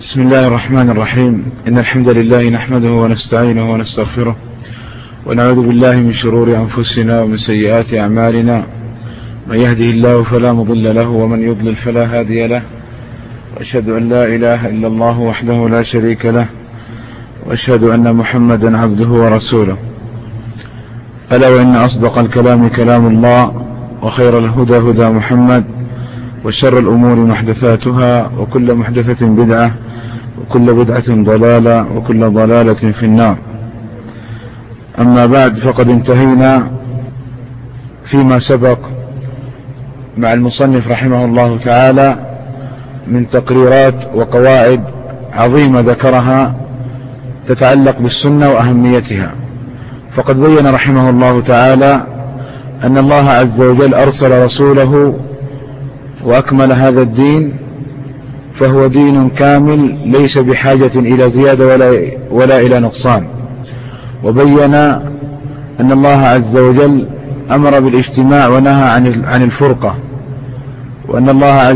بسم الله الرحمن الرحيم. إن الحمد لله نحمده ونستعينه ونستغفره ونعوذ بالله من شرور أنفسنا ومن سيئات أعمالنا. من يهده الله فلا مضل له ومن يضلل فلا هادي له، وأشهد أن لا إله إلا الله وحده لا شريك له، وأشهد أن محمدا عبده ورسوله. ألا وإن أصدق الكلام كلام الله، وخير الهدى هدى محمد، وشر الأمور محدثاتها، وكل محدثة بدعة، وكل بدعة ضلالة، وكل ضلالة في النار. أما بعد، فقد انتهينا فيما سبق مع المصنف رحمه الله تعالى من تقريرات وقواعد عظيمة ذكرها تتعلق بالسنة وأهميتها. فقد بين رحمه الله تعالى أن الله عز وجل أرسل رسوله وأكمل هذا الدين، فهو دين كامل ليس بحاجة إلى زيادة ولا إلى نقصان. وبين أن الله عز وجل أمر بالاجتماع ونهى عن الفرقة، وأن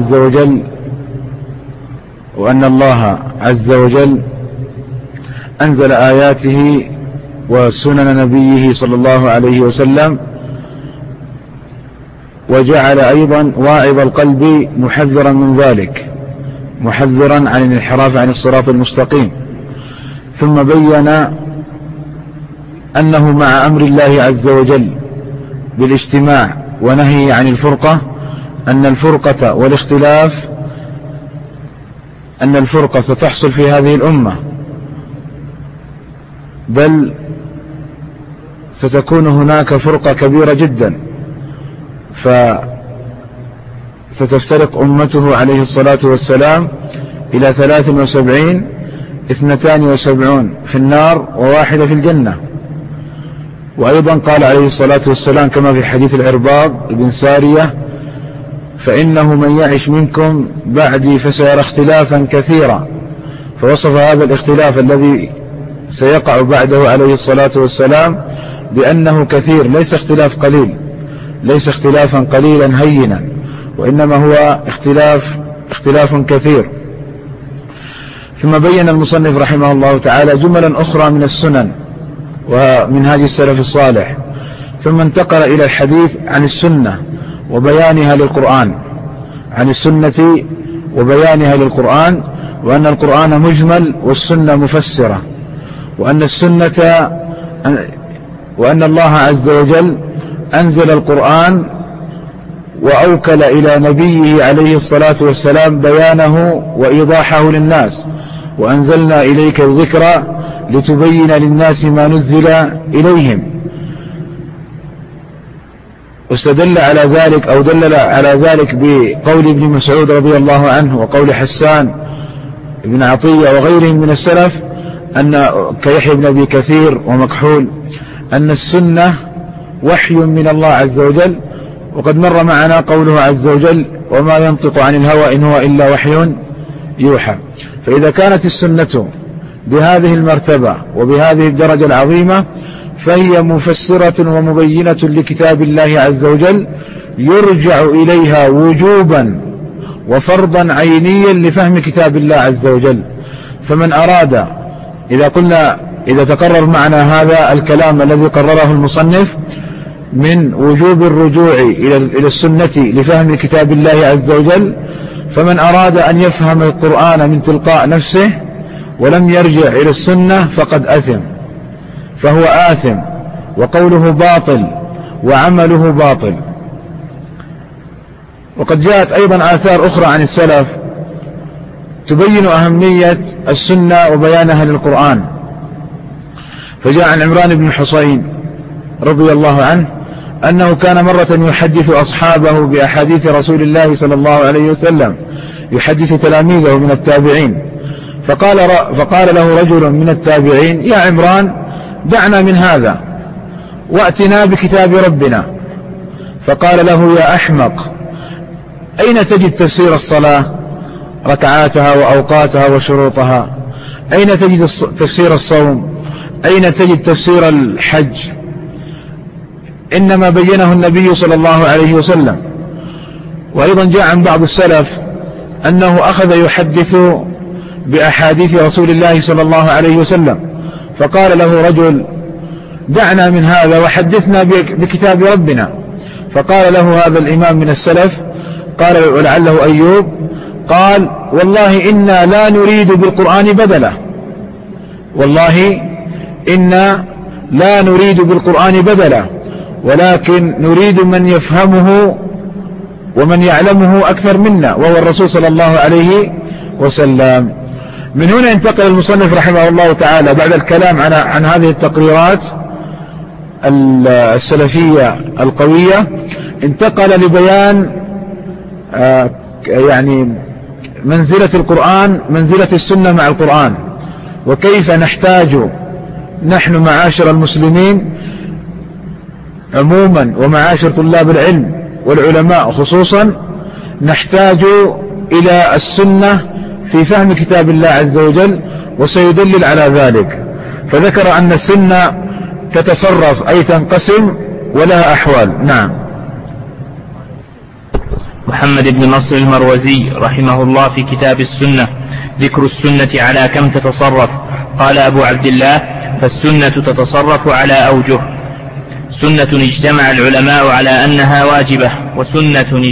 الله عز وجل أنزل آياته وسنن نبيه صلى الله عليه وسلم، وجعل أيضا واعظ القلب محذرا من ذلك، محذرا عن الانحراف عن الصراط المستقيم. ثم بين أنه مع أمر الله عز وجل بالاجتماع ونهي عن الفرقة، أن الفرقة والاختلاف أن الفرقة ستحصل في هذه الأمة، بل ستكون هناك فرقة كبيرة جدا، فستفترق أمته عليه الصلاة والسلام إلى 73، 72 في النار وواحدة في الجنة. وأيضا قال عليه الصلاة والسلام كما في حديث العرباض بن سارية: فإنه من يعش منكم بعدي فسيرى اختلافا كثيرا. فوصف هذا الاختلاف الذي سيقع بعده عليه الصلاة والسلام بأنه كثير، ليس اختلاف قليل، ليس اختلافا قليلا هينا، وإنما هو اختلاف كثير. ثم بين المصنف رحمه الله تعالى جملا أخرى من السنن ومنهاج السلف الصالح، ثم انتقل إلى الحديث عن السنة وبيانها للقرآن، عن السنة وبيانها للقرآن، وأن القرآن مجمل والسنة مفسرة، وأن الله عز وجل أنزل القرآن وأوكل إلى نبيه عليه الصلاة والسلام بيانه وإيضاحه للناس، وأنزلنا إليك الذكر لتبين للناس ما نزل إليهم. واستدل على ذلك أو دلل على ذلك بقول ابن مسعود رضي الله عنه وقول حسان بن عطية وغيرهم من السلف، أن كيحيى بن أبي كثير ومكحول، أن السنة وحي من الله عز وجل. وقد مر معنا قوله عز وجل: وما ينطق عن الهوى إن هو إلا وحي يوحى. فإذا كانت السنة بهذه المرتبة وبهذه الدرجة العظيمة، فهي مفسرة ومبينة لكتاب الله عز وجل، يرجع إليها وجوبا وفرضا عينيا لفهم كتاب الله عز وجل. فمن أراد، إذا تقرر معنا هذا الكلام الذي قرره المصنف من وجوب الرجوع إلى السنة لفهم كتاب الله عز وجل، فمن أراد أن يفهم القرآن من تلقاء نفسه ولم يرجع إلى السنة فقد أثم، فهو آثم، وقوله باطل وعمله باطل. وقد جاءت أيضا آثار أخرى عن السلف تبين أهمية السنة وبيانها للقرآن. فجاء عن عمران بن حصين رضي الله عنه أنه كان مرة يحدث أصحابه بأحاديث رسول الله صلى الله عليه وسلم، يحدث تلاميذه من التابعين. فقال له رجل من التابعين: يا عمران، دعنا من هذا وأتنا بكتاب ربنا. فقال له: يا أحمق، أين تجد تفسير الصلاة، ركعاتها وأوقاتها وشروطها؟ أين تجد تفسير الصوم؟ أين تجد تفسير الحج؟ إنما بينه النبي صلى الله عليه وسلم. وأيضا جاء عن بعض السلف أنه أخذ يحدث بأحاديث رسول الله صلى الله عليه وسلم، فقال له رجل: دعنا من هذا وحدثنا بكتاب ربنا. فقال له هذا الإمام من السلف، قال ولعله أيوب، قال: والله إنا لا نريد بالقرآن بدلا، والله إنا لا نريد بالقرآن بدلا، ولكن نريد من يفهمه ومن يعلمه أكثر منا، وهو الرسول صلى الله عليه وسلم. من هنا انتقل المصنف رحمه الله تعالى بعد الكلام عن هذه التقريرات السلفية القوية، انتقل لبيان يعني منزلة القرآن، منزلة السنة مع القرآن، وكيف نحتاج نحن معاشر المسلمين عموما ومعاشر طلاب العلم والعلماء خصوصا نحتاج إلى السنة في فهم كتاب الله عز وجل، وسيدلل على ذلك. فذكر أن السنة تتصرف أي تنقسم ولها أحوال. نعم. محمد بن نصر المروزي رحمه الله في كتاب السنة ذكر السنة على كم تتصرف. قال أبو عبد الله: فالسنة تتصرف على أوجه: سنة اجتمع العلماء على أنها واجبة، وسنة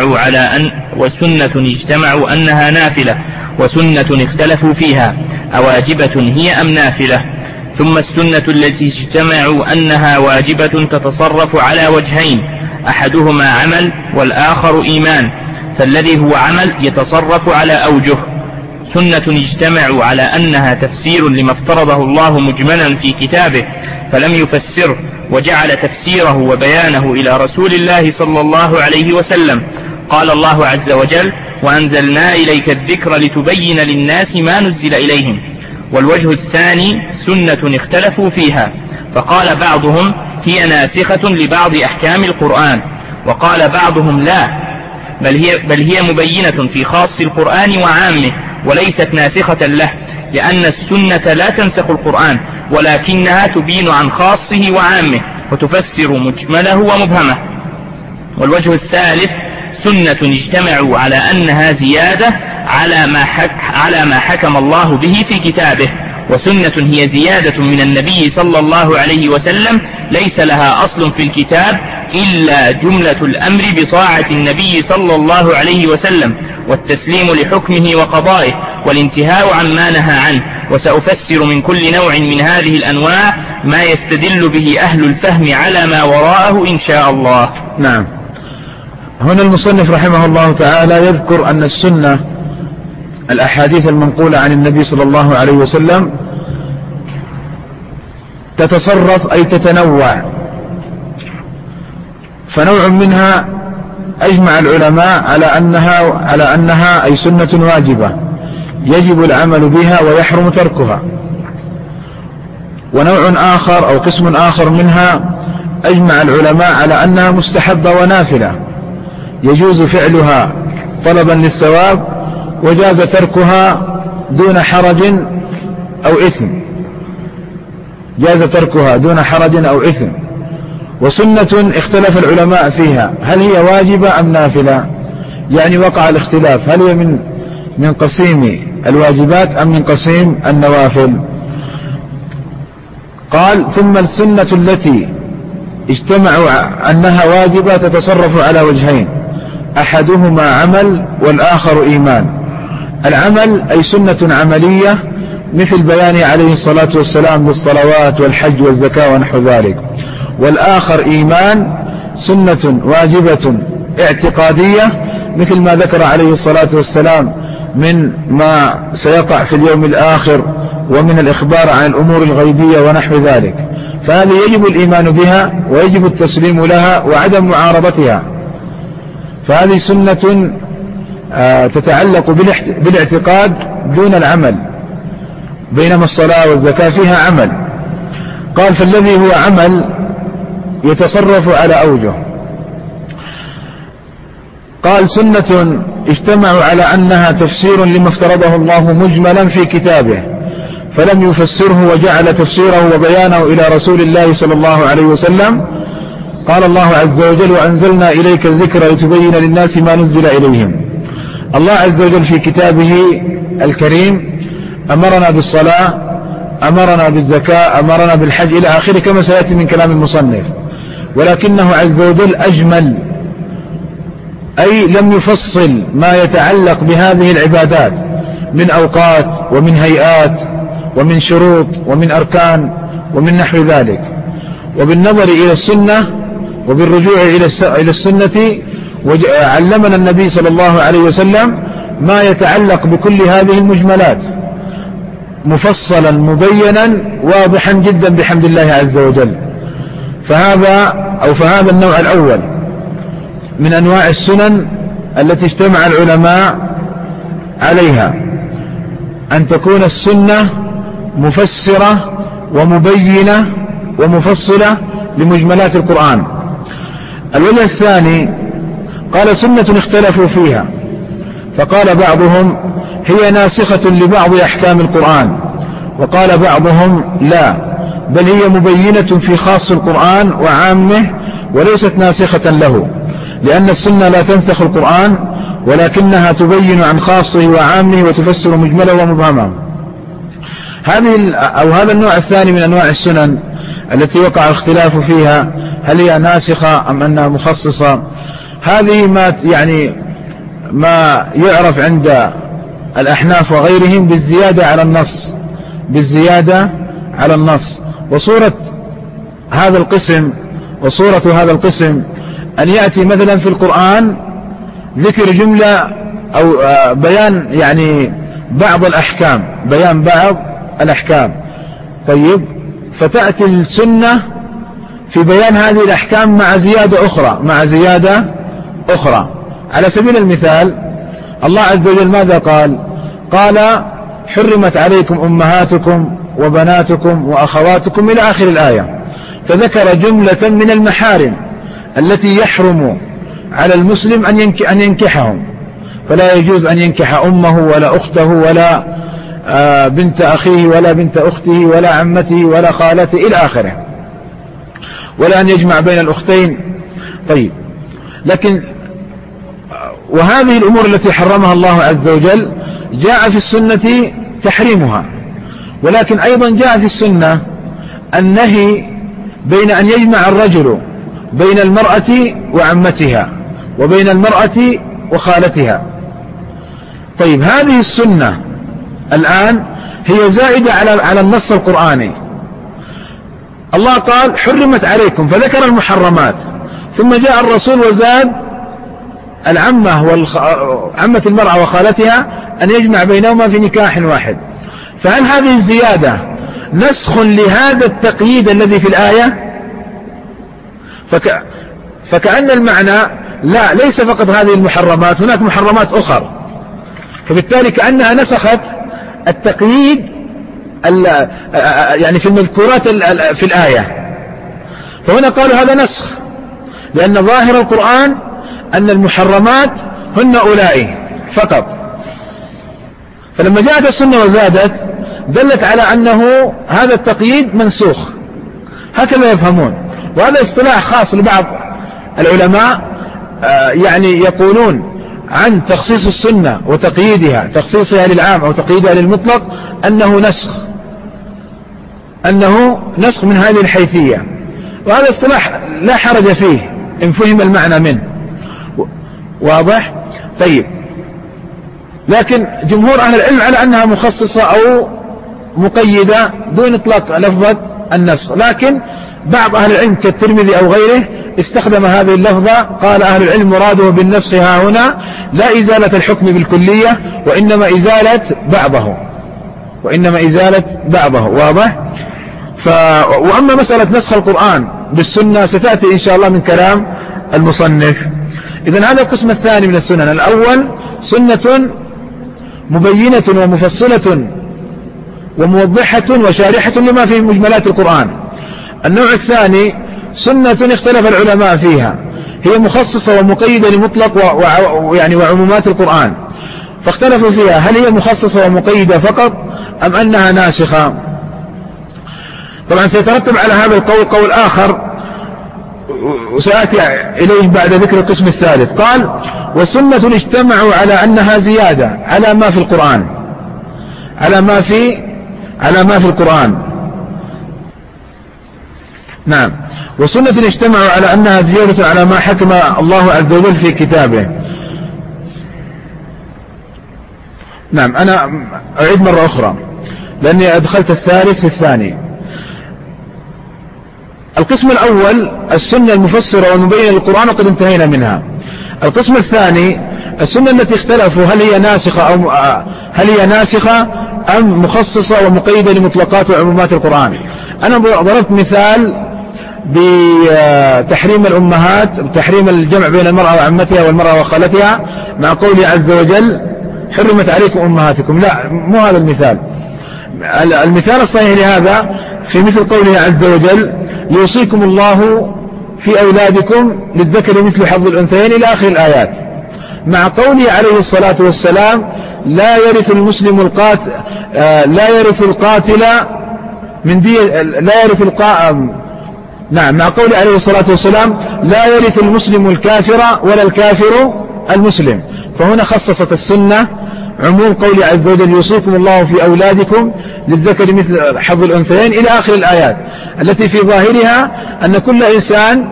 اجتمعوا أنها نافلة، وسنة اختلفوا فيها أواجبة هي أم نافلة. ثم السنة التي اجتمعوا أنها واجبة تتصرف على وجهين: أحدهما عمل والآخر إيمان، فالذي هو عمل يتصرف على أوجه: سنة اجتمعوا على أنها تفسير لما افترضه الله مجملا في كتابه فلم يفسره، وجعل تفسيره وبيانه إلى رسول الله صلى الله عليه وسلم. قال الله عز وجل: وأنزلنا إليك الذكر لتبين للناس ما نزل إليهم. والوجه الثاني سنة اختلفوا فيها، فقال بعضهم هي ناسخة لبعض أحكام القرآن، وقال بعضهم لا، بل هي مبينة في خاص القرآن وعامه، وليست ناسخة له، لأن السنة لا تنسخ القرآن، ولكنها تبين عن خاصه وعامه، وتفسر مجمله ومبهمه. والوجه الثالث سنة اجتمعوا على أنها زيادة على ما حكم الله به في كتابه، وسنة هي زيادة من النبي صلى الله عليه وسلم ليس لها أصل في الكتاب إلا جملة الأمر بطاعة النبي صلى الله عليه وسلم، والتسليم لحكمه وقضائه، والانتهاء عما نهى عنه. وسأفسر من كل نوع من هذه الأنواع ما يستدل به أهل الفهم على ما وراءه إن شاء الله. نعم. هنا المصنف رحمه الله تعالى يذكر أن السنة الأحاديث المنقولة عن النبي صلى الله عليه وسلم تتصرف أي تتنوع، فنوع منها أجمع العلماء على أنها أي سنة واجبة يجب العمل بها ويحرم تركها، ونوع آخر أو قسم آخر منها أجمع العلماء على أنها مستحبة ونافلة يجوز فعلها طلبا للثواب، وجاز تركها دون حرج أو إثم، جاز تركها دون حرج أو إثم. وسنة اختلف العلماء فيها هل هي واجبة أم نافلة، يعني وقع الاختلاف هل هي من قسيم الواجبات أم من قسيم النوافل. قال: ثم السنة التي اجتمعوا أنها واجبة تتصرف على وجهين: أحدهما عمل والآخر إيمان. العمل أي سنة عملية مثل بيان عليه الصلاة والسلام بالصلوات والحج والزكاة ونحو ذلك. والآخر إيمان، سنة واجبة اعتقادية مثل ما ذكر عليه الصلاة والسلام من ما سيقع في اليوم الآخر ومن الإخبار عن الأمور الغيبية ونحو ذلك، فهذه يجب الإيمان بها ويجب التسليم لها وعدم معارضتها. فهذه سنة تتعلق بالاعتقاد دون العمل، بينما الصلاة والزكاة فيها عمل. قال: فالذي هو عمل يتصرف على أوجه. قال: سنة اجتمعوا على أنها تفسير لما افترضه الله مجملا في كتابه فلم يفسره، وجعل تفسيره وبيانه إلى رسول الله صلى الله عليه وسلم. قال الله عز وجل: وأنزلنا إليك الذكر لتبين للناس ما نزل إليهم. الله عز وجل في كتابه الكريم أمرنا بالصلاة، أمرنا بالزكاة، أمرنا بالحج إلى آخره كما سيأتي من كلام المصنف، ولكنه عز وجل أجمل، أي لم يفصل ما يتعلق بهذه العبادات من أوقات ومن هيئات ومن شروط ومن أركان ومن نحو ذلك. وبالنظر إلى السنة وبالرجوع إلى السنة علمنا النبي صلى الله عليه وسلم ما يتعلق بكل هذه المجملات مفصلا مبينا واضحا جدا بحمد الله عز وجل. فهذا النوع الأول من أنواع السنن التي اجتمع العلماء عليها، أن تكون السنة مفسرة ومبينة ومفصلة لمجملات القرآن. الوجه الثاني قال سنة اختلفوا فيها، فقال بعضهم هي ناسخة لبعض أحكام القرآن، وقال بعضهم لا، بل هي مبينة في خاص القرآن وعامه وليست ناسخة له، لأن السنة لا تنسخ القرآن ولكنها تبين عن خاصه وعامه وتفسر مجمله ومبهمه. هذا النوع الثاني من أنواع السنن التي وقع الاختلاف فيها، هل هي ناسخة أم أنها مخصصة؟ هذه ما يعرف عند الأحناف وغيرهم بالزيادة على النص. وصورة هذا القسم أن يأتي مثلا في القرآن ذكر جملة أو بيان بعض الأحكام، طيب، فتأتي السنة في بيان هذه الأحكام مع زيادة أخرى. على سبيل المثال الله عز وجل ماذا قال حرمت عليكم أمهاتكم وبناتكم وأخواتكم إلى آخر الآية، فذكر جملة من المحارم التي يحرم على المسلم أن ينكحهم، فلا يجوز أن ينكح أمه ولا أخته ولا بنت أخيه ولا بنت أخته ولا عمته ولا خالته إلى آخره، ولا أن يجمع بين الأختين. طيب، لكن وهذه الأمور التي حرمها الله عز وجل جاء في السنة تحريمها، ولكن أيضا جاء في السنة النهي بين أن يجمع الرجل بين المرأة وعمتها وبين المرأة وخالتها. طيب، هذه السنة الآن هي زائدة على النص القرآني. الله قال حرمت عليكم فذكر المحرمات، ثم جاء الرسول وزاد عمة المرأة وخالتها أن يجمع بينهما في نكاح واحد. فهل هذه الزيادة نسخ لهذا التقييد الذي في الآية؟ فكأن المعنى لا، ليس فقط هذه المحرمات، هناك محرمات أخرى، فبالتالي كأنها نسخت التقييد في المذكورات في الآية. فهنا قالوا هذا نسخ، لأن ظاهر القرآن أن المحرمات هن أولئك فقط، فلما جاءت السنة وزادت دلت على أنه هذا التقييد منسوخ، هكذا يفهمون. وهذا اصطلاح خاص لبعض العلماء، يقولون عن تخصيص السنة وتقييدها، تخصيصها للعام أو تقييدها للمطلق، أنه نسخ من هذه الحيثية. وهذا اصطلاح لا حرج فيه إن فهم المعنى منه، واضح؟ طيب، لكن جمهور أهل العلم على أنها مخصصة أو مقيدة دون إطلاق لفظة النسخ، لكن بعض أهل العلم كالترمذي أو غيره استخدم هذه اللفظة، قال أهل العلم مراده بالنسخ ها هنا لا إزالة الحكم بالكلية، وإنما إزالة بعضه، واضح؟ وأما مسألة نسخ القرآن بالسنة ستأتي إن شاء الله من كلام المصنف. إذن هذا القسم الثاني من السنن. الأول سنة مبينة ومفصلة وموضحة وشارحة لما في مجملات القرآن. النوع الثاني سنة اختلف العلماء فيها، هي مخصصة ومقيدة لمطلق وعمومات القرآن، فاختلفوا فيها هل هي مخصصة ومقيدة فقط أم أنها ناسخة. طبعا سيترتب على هذا القول قول آخر وسأتي إليه بعد ذكر القسم الثالث. قال وسنة اجتمعوا على أنها زيادة على ما في القرآن، على ما في القرآن. نعم. وسنة اجتمعوا على أنها زيادة على ما حكم الله عز وجل في كتابه. نعم. أنا أعيد مرة أخرى لأني أدخلت الثالث في الثاني. القسم الأول السنة المفسرة والمبينة للقرآن وقد انتهينا منها. القسم الثاني السنة التي اختلفوا هل هي ناسخة أم مخصصة ومقيدة لمطلقات وعمومات القرآن. أنا ضربت مثال بتحريم الأمهات، تحريم الجمع بين المرأة وعمتها والمرأة وخالتها مع قوله عز وجل حرمت عليكم أمهاتكم. لا، مو هذا المثال. المثال الصحيح لهذا في مثل قوله عز وجل يوصيكم الله في أولادكم للذكر مثل حظ الأنثيين إلى آخر الآيات، مع قوله عليه الصلاة والسلام لا يرث القاتل من دي لا يرث نعم، مع قوله عليه الصلاة والسلام لا يرث المسلم الكافر ولا الكافر المسلم. فهنا خصصت السنة عموم قوله عز وجل يوصيكم الله في أولادكم للذكر مثل حظ الأنثيين إلى آخر الآيات، التي في ظاهرها أن كل إنسان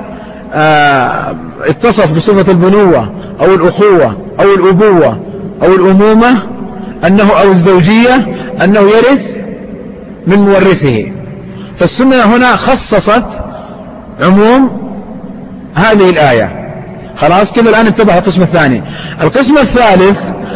اتصف بصفة البنوة أو الأخوة أو الأبوة أو الأمومة أو الزوجية أنه يرث من مورثه. فالسنة هنا خصصت عموم هذه الآية. خلاص كذا الآن اتبع القسم الثاني. القسم الثالث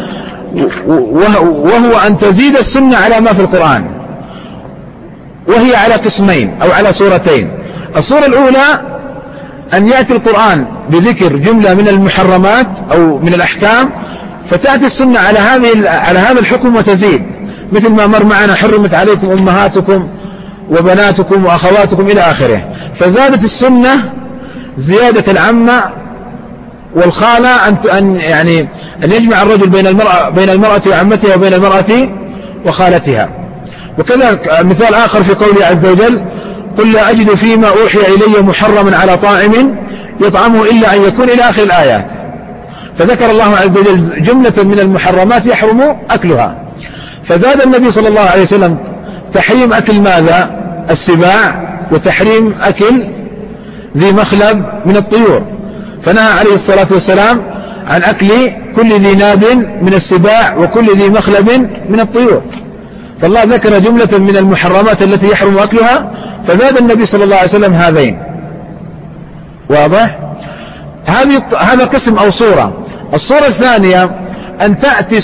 وهو أن تزيد السنة على ما في القرآن، وهي على قسمين أو على صورتين. الصورة الأولى أن يأتي القرآن بذكر جملة من المحرمات أو من الأحكام، فتأتي السنة على هذا الحكم وتزيد، مثل ما مر معنا حرمت عليكم أمهاتكم وبناتكم وأخواتكم إلى آخره. فزادت السنة زيادة العمة والخالة أن يجمع الرجل بين المرأة وعمتها وبين المرأة وخالتها. وكذا مثال آخر في قوله عز وجل قل لا أجد فيما أوحي إلي محرما على طاعم يطعمه إلا أن يكون إلى آخر الآيات. فذكر الله عز وجل جملة من المحرمات يحرم أكلها، فزاد النبي صلى الله عليه وسلم تحريم أكل ماذا؟ السباع، وتحريم أكل ذي مخلب من الطيور، فنهى عليه الصلاة والسلام عن أكل كل ذي ناب من السباع وكل ذي مخلب من الطيور. فالله ذكر جملة من المحرمات التي يحرم أكلها، فزاد النبي صلى الله عليه وسلم هذين. واضح؟ هذا قسم أو صورة. الصورة الثانية أن تأتي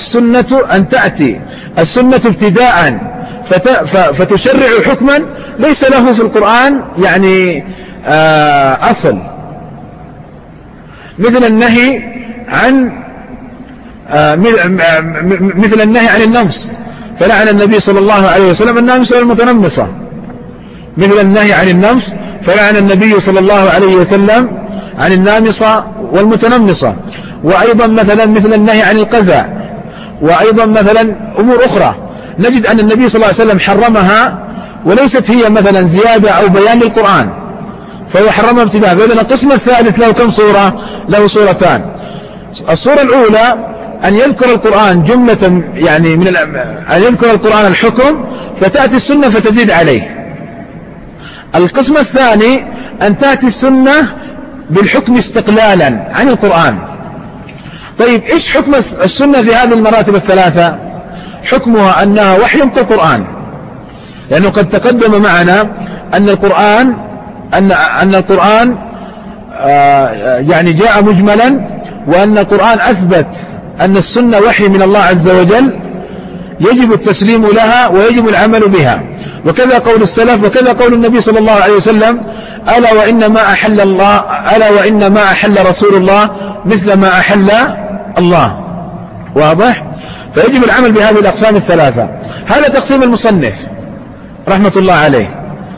السنة ابتداء فتشرع حكما ليس له في القرآن أصل، مثل النهي عن النمس، فلعن النبي صلى الله عليه وسلم النامس والمتنمصة. مثل النهي عن النمس فلعن النبي صلى الله عليه وسلم عن النامصة والمتنمصة. وأيضا مثل النهي عن القزع، وأيضا مثلا أمور أخرى نجد أن النبي صلى الله عليه وسلم حرمها وليست هي مثلا زيادة أو بيان للقرآن، فهو حرمها ابتداء. فإذن القسم الثالث له كم صورة؟ له صورتان. الصورة الأولى أن يذكر القرآن جملة أن يذكر القرآن الحكم فتأتي السنة فتزيد عليه. القسم الثاني أن تأتي السنة بالحكم استقلالا عن القرآن. طيب إيش حكم السنة في هذه المراتب الثلاثة؟ حكمها أنها وحي كالقرآن، لأنه قد تقدم معنا أن القرآن جاء مجملا، وأن القرآن أثبت أن السنة وحي من الله عز وجل يجب التسليم لها ويجب العمل بها. وكذا قول السلف وكذا قول النبي صلى الله عليه وسلم ألا وإن ما أحل رسول الله مثل ما أحل الله. واضح؟ فيجب العمل بهذه الأقسام الثلاثة. هذا تقسيم المصنف رحمة الله عليه.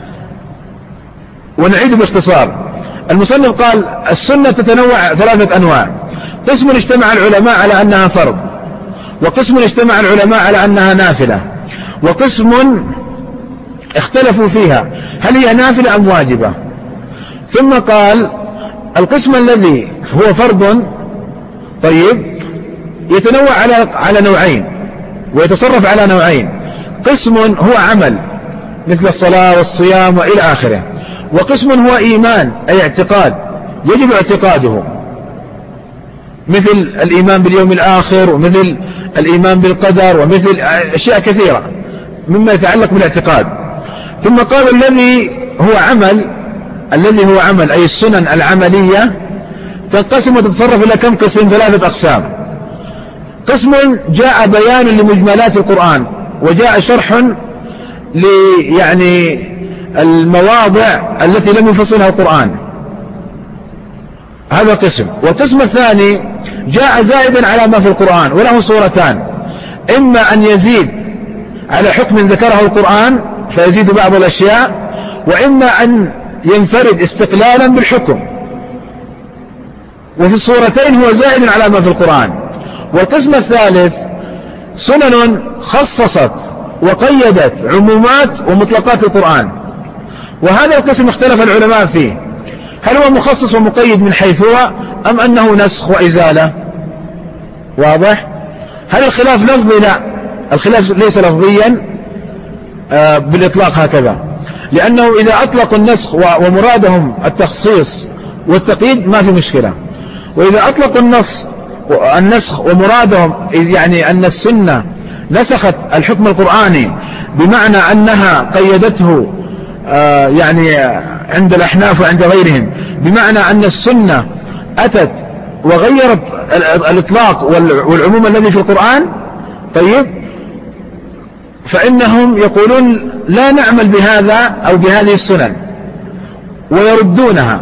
ونعيد باختصار. المصنف قال السنة تتنوع 3 أنواع: قسم اجتمع العلماء على أنها فرض، وقسم اجتمع العلماء على أنها نافلة، وقسم اختلفوا فيها هل هي نافلة أم واجبة. ثم قال القسم الذي هو فرض طيب يتنوع على نوعين ويتصرف على نوعين. قسم هو عمل مثل الصلاة والصيام وإلى آخره، وقسم هو إيمان أي اعتقاد يجب اعتقاده، مثل الإيمان باليوم الآخر ومثل الإيمان بالقدر ومثل أشياء كثيرة مما يتعلق بالاعتقاد. ثم قال الذي هو عمل أي السنن العملية تنقسم وتتصرف إلى كم قسم؟ 3 أقسام. قسم جاء بيان لمجملات القرآن وجاء شرح يعني المواضع التي لم يفصلها القرآن، هذا قسم. والقسم الثاني جاء زائدا على ما في القرآن وله صورتان، إما أن يزيد على حكم ذكره القرآن فيزيد بعض الأشياء، وإما أن ينفرد استقلالا بالحكم، وفي الصورتين هو زائد على ما في القرآن. والقسم الثالث سنن خصصت وقيدت عمومات ومطلقات القرآن، وهذا القسم اختلف العلماء فيه، هل هو مخصص ومقيد من حيث هو أم أنه نسخ وإزالة؟ واضح؟ هل الخلاف لفظي؟ لا، الخلاف ليس لفظيا بالإطلاق هكذا، لأنه إذا أطلقوا النسخ ومرادهم التخصيص والتقييد ما في مشكلة، وإذا أطلقوا النسخ ومرادهم يعني أن السنة نسخت الحكم القرآني بمعنى أنها قيدته يعني عند الأحناف وعند غيرهم بمعنى أن السنة أتت وغيرت الإطلاق والعموم الذي في القرآن، طيب فإنهم يقولون لا نعمل بهذا أو بهذه السنن ويردونها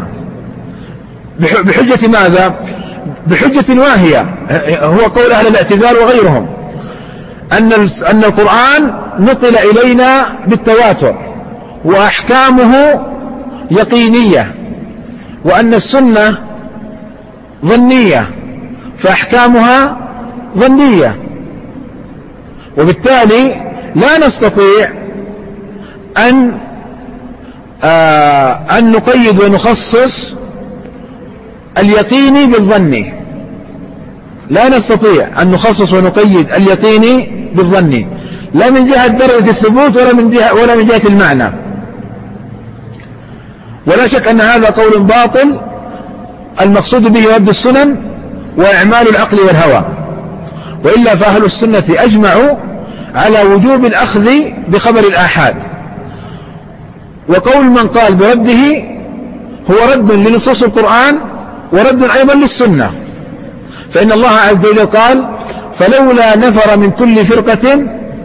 بحجة ماذا؟ بحجة واهية، هو قول أهل الاعتزال وغيرهم أن القرآن نقل إلينا بالتواتر وأحكامه يقينية، وأن السنة ظنية فأحكامها ظنية، وبالتالي لا نستطيع أن نقيد ونخصص اليقيني بالظني، لا نستطيع أن نخصص ونقيد اليقيني بالظني، لا من جهة درجة الثبوت ولا من جهة المعنى. ولا شك أن هذا قول باطل، المقصود به رد السنن وإعمال العقل والهوى، وإلا فأهل السنة أجمعوا على وجوب الأخذ بخبر الآحاد، وقول من قال برده هو رد لنصوص القرآن ورد أيضا للسنة، فإن الله عز وجل قال فلولا نفر من كل فرقة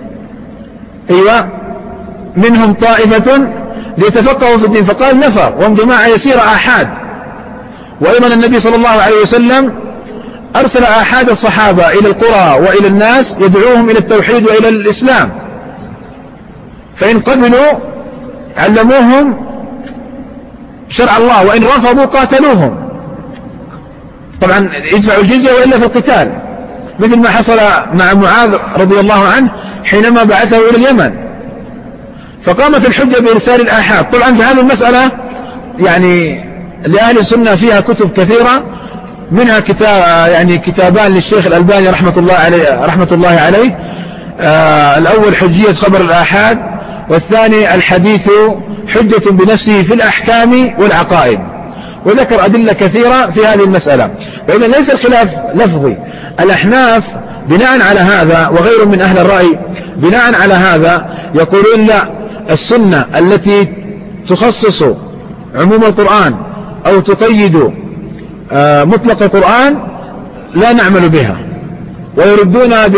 منهم طائفة ليتفقهوا في الدين، فقال نفر وهم جماعة يسير آحاد. وأيضا النبي صلى الله عليه وسلم أرسل آحاد الصحابة إلى القرى وإلى الناس يدعوهم إلى التوحيد وإلى الإسلام، فإن قبلوا علموهم شرع الله، وإن رفضوا قاتلوهم، طبعا يدفعوا الجزية وإلا في القتال، مثل ما حصل مع معاذ رضي الله عنه حينما بعثه إلى اليمن، فقامت الحجة بإرسال الآحاد. طبعا في هذه المسألة يعني لأهل السنة فيها كتب كثيرة، منها كتابان للشيخ الألباني رحمة الله عليه، الأول حجية خبر الآحاد، والثاني الحديث حجة بنفسه في الأحكام والعقائد، وذكر أدلة كثيرة في هذه المسألة. فإذا ليس الخلاف لفظي، الأحناف بناء على هذا وغير من أهل الرأي بناء على هذا يقولون لا، السنة التي تخصص عموم القرآن أو تقيد مطلق القرآن لا نعمل بها، ويردون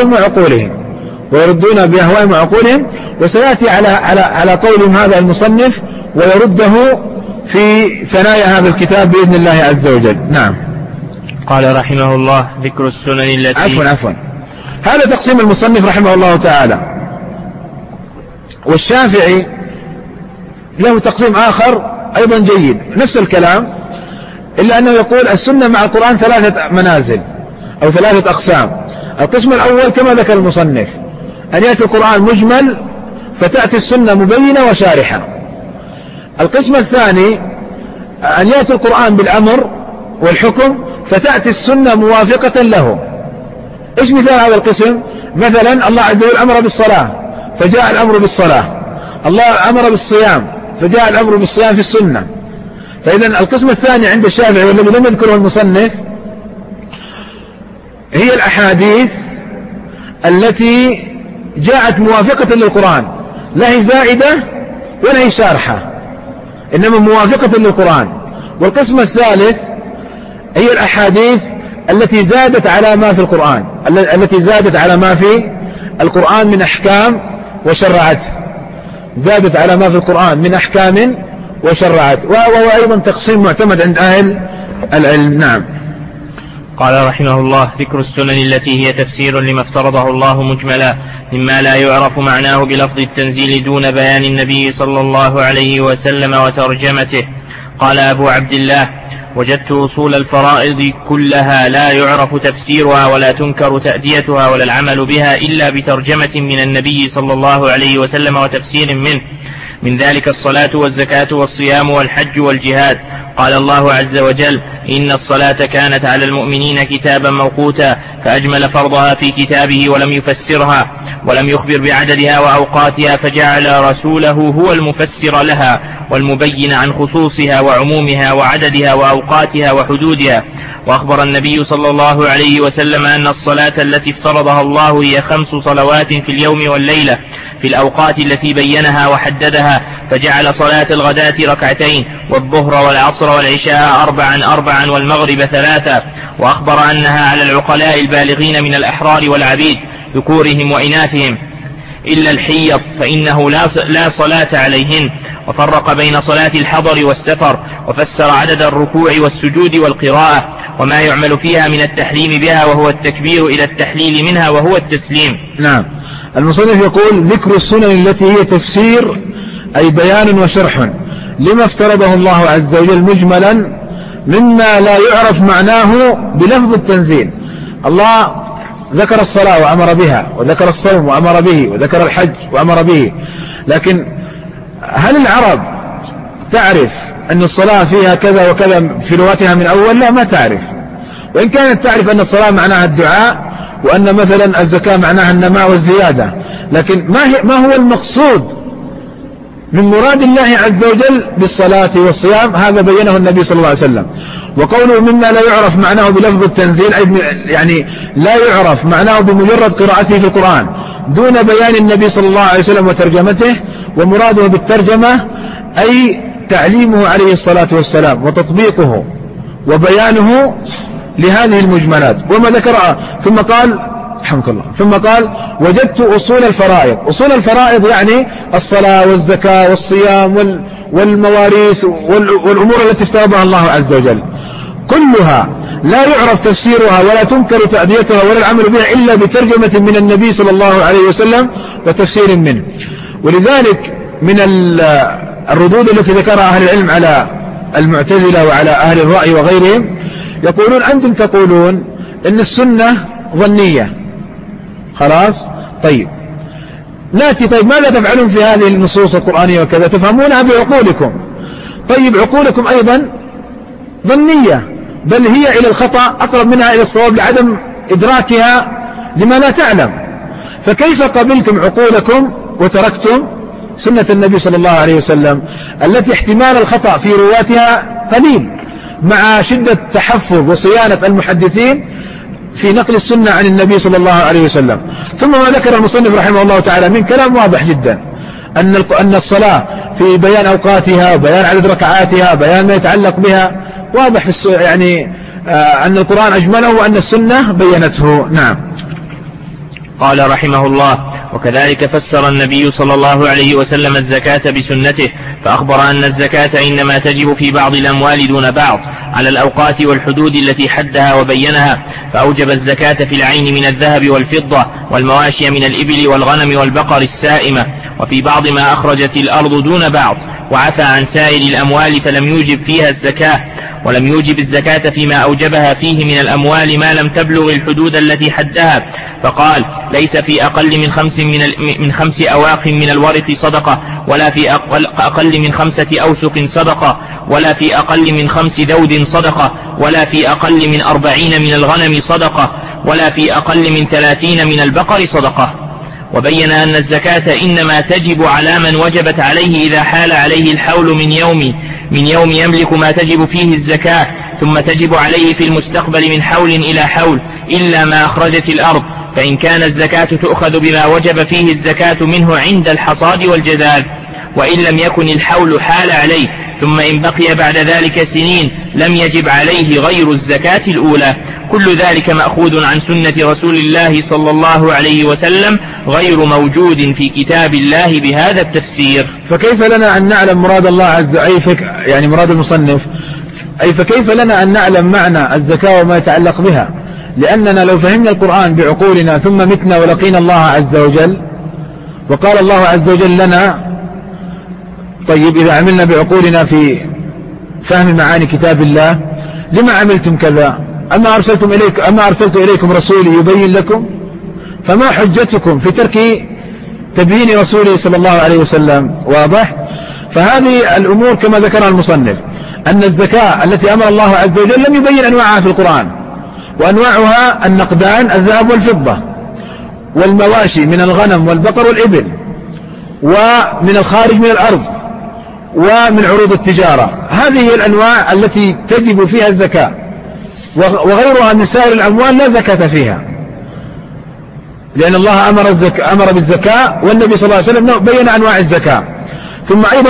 بأهوائهم وعقولهم، وسيأتي على قولهم هذا المصنف ويرده في ثنايا هذا الكتاب بإذن الله عز وجل. نعم. قال رحمه الله ذكر السنن التي عفوا هذا تقسيم المصنف رحمه الله تعالى. والشافعي له تقسيم آخر أيضا جيد، نفس الكلام، إلا أنه يقول السنة مع القرآن 3 منازل أو 3 أقسام. القسم الأول كما ذكر المصنف أن يأتي القرآن مجمل فتأتي السنة مبينة وشارحة. القسم الثاني أن يأتي القرآن بالأمر والحكم فتأتي السنة موافقة له. إيش مثال هذا القسم؟ مثلا الله عز وجل أمر بالصلاة فجاء الأمر بالصلاة، الله أمر بالصيام فجاء الأمر بالصيام في السنة. فإذا القسم الثاني عند الشافعي والذي لم يذكره المصنف هي الأحاديث التي جاءت موافقة للقرآن، لا هي زائدة ولا هي شارحة، إنما موافقة للقرآن. والقسم الثالث هي الأحاديث التي زادت على ما في القرآن، التي زادت على ما في القرآن من أحكام وشرعته، زادت على ما في القرآن من أحكام وشرعته، وهو أيضا تقسيم معتمد عند أهل العلم. نعم. قال رحمه الله: ذكر السنن التي هي تفسير لما افترضه الله مجملا مما لا يعرف معناه بلفظ التنزيل دون بيان النبي صلى الله عليه وسلم وترجمته. قال أبو عبد الله: وجدت أصول الفرائض كلها لا يعرف تفسيرها ولا تنكر تأديتها ولا العمل بها إلا بترجمة من النبي صلى الله عليه وسلم وتفسير منه، من ذلك الصلاة والزكاة والصيام والحج والجهاد. قال الله عز وجل: إن الصلاة كانت على المؤمنين كتابا موقوتا، فأجمل فرضها في كتابه ولم يفسرها ولم يخبر بعددها وأوقاتها، فجعل رسوله هو المفسر لها والمبين عن خصوصها وعمومها وعددها وأوقاتها وحدودها. وأخبر النبي صلى الله عليه وسلم أن الصلاة التي افترضها الله هي 5 صلوات في اليوم والليلة في الأوقات التي بينها وحددها، فجعل صلاة الغداة 2 والظهر والعصر والعشاء 4 والمغرب 3. وأخبر أنها على العقلاء البالغين من الأحرار والعبيد ذكورهم وإناثهم إلا الحيض فإنه لا صلاة عليهن. وفرق بين صلاة الحضر والسفر، وفسر عدد الركوع والسجود والقراءة وما يعمل فيها من التحريم بها وهو التكبير إلى التحليل منها وهو التسليم. نعم. المصنف يقول: ذكر السنن التي هي تفسير أي بيان وشرح لما افترضه الله عز وجل مجملا مما لا يعرف معناه بلفظ التنزيل. الله ذكر الصلاة وأمر بها، وذكر الصوم وأمر به، وذكر الحج وأمر به، لكن هل العرب تعرف أن الصلاة فيها كذا وكذا في لغتها من أول؟ لا، ما تعرف. وإن كانت تعرف أن الصلاة معناها الدعاء، وأن مثلا الزكاة معناها النماء والزيادة، لكن ما هو المقصود من مراد الله عز وجل بالصلاة والصيام؟ هذا بينه النبي صلى الله عليه وسلم. وقوله مما لا يعرف معناه بلفظ التنزيل، يعني لا يعرف معناه بمجرد قراءته في القرآن دون بيان النبي صلى الله عليه وسلم وترجمته. ومراده بالترجمة أي تعليمه عليه الصلاة والسلام وتطبيقه وبيانه لهذه المجملات وما ذكرها. ثم قال رحمك الله، ثم قال: وجدت أصول الفرائض. أصول الفرائض يعني الصلاة والزكاة والصيام والمواريث والأمور التي افترضها الله عز وجل، كلها لا يعرف تفسيرها ولا تنكر تأديتها ولا العمل بها إلا بترجمة من النبي صلى الله عليه وسلم وتفسير منه. ولذلك من الردود التي ذكرها أهل العلم على المعتزلة وعلى أهل الرأي وغيرهم، يقولون: أنتم تقولون إن السنة ظنية، خلاص، طيب نأتي، طيب ماذا تفعلون في هذه النصوص القرآنية وكذا؟ تفهمونها بعقولكم. طيب عقولكم أيضا ظنية، بل هي إلى الخطأ أقرب منها إلى الصواب لعدم إدراكها لما لا تعلم. فكيف قبلتم عقولكم وتركتم سنة النبي صلى الله عليه وسلم التي احتمال الخطأ في رواتها قليل، مع شدة تحفظ وصيانة المحدثين في نقل السنة عن النبي صلى الله عليه وسلم. ثم ما ذكر المصنف رحمه الله تعالى من كلام واضح جدا، أن الصلاة في بيان أوقاتها، بيان عدد ركعاتها، بيان ما يتعلق بها، واضح في يعني أن القرآن أجمله وأن السنة بينته. نعم. قال رحمه الله: وكذلك فسر النبي صلى الله عليه وسلم الزكاة بسنته، فأخبر أن الزكاة إنما تجب في بعض الأموال دون بعض على الأوقات والحدود التي حدها وبينها، فأوجب الزكاة في العين من الذهب والفضة والمواشي من الإبل والغنم والبقر السائمة، وفي بعض ما أخرجت الأرض دون بعض، وعفى عن سائر الأموال فلم يوجب فيها الزكاة، ولم يوجب الزكاة فيما أوجبها فيه من الأموال ما لم تبلغ الحدود التي حدها، فقال: ليس في أقل من 5 أواق من الورق صدقة، ولا في أقل من 5 أوسق صدقة، ولا في أقل من 5 ذود صدقة، ولا في أقل من 40 من الغنم صدقة، ولا في أقل من 30 من البقر صدقة. وبين أن الزكاة إنما تجب على من وجبت عليه إذا حال عليه الحول من يوم يملك ما تجب فيه الزكاة، ثم تجب عليه في المستقبل من حول إلى حول إلا ما أخرجت الأرض، فإن كان الزكاة تؤخذ بما وجب فيه الزكاة منه عند الحصاد والجذاذ، وإن لم يكن الحول حال عليه، ثم إن بقي بعد ذلك سنين لم يجب عليه غير الزكاة الأولى. كل ذلك مأخوذ عن سنة رسول الله صلى الله عليه وسلم غير موجود في كتاب الله بهذا التفسير. فكيف لنا أن نعلم مراد الله عز وجل، يعني مراد المصنف، فكيف لنا أن نعلم معنى الزكاة وما يتعلق بها؟ لأننا لو فهمنا القرآن بعقولنا ثم متنا ولقينا الله عز وجل، وقال الله عز وجل لنا: طيب إذا عملنا بعقولنا في فهم معاني كتاب الله لما عملتم كذا؟ أما أرسلت إليكم رسولي يبين لكم؟ فما حجتكم في ترك تبيين رسوله صلى الله عليه وسلم؟ واضح؟ فهذه الأمور كما ذكرها المصنف، أن الزكاة التي أمر الله عز وجل لم يبين أنواعها في القرآن، وأنواعها النقدان الذهب والفضة، والمواشي من الغنم والبقر والإبل، ومن الخارج من الأرض، ومن عروض التجارة. هذه الأنواع التي تجب فيها الزكاة، وغيرها من سائر الأموال لا زكاة فيها، لأن الله أمر بالزكاة، والنبي صلى الله عليه وسلم بين أنواع الزكاة، ثم أيضا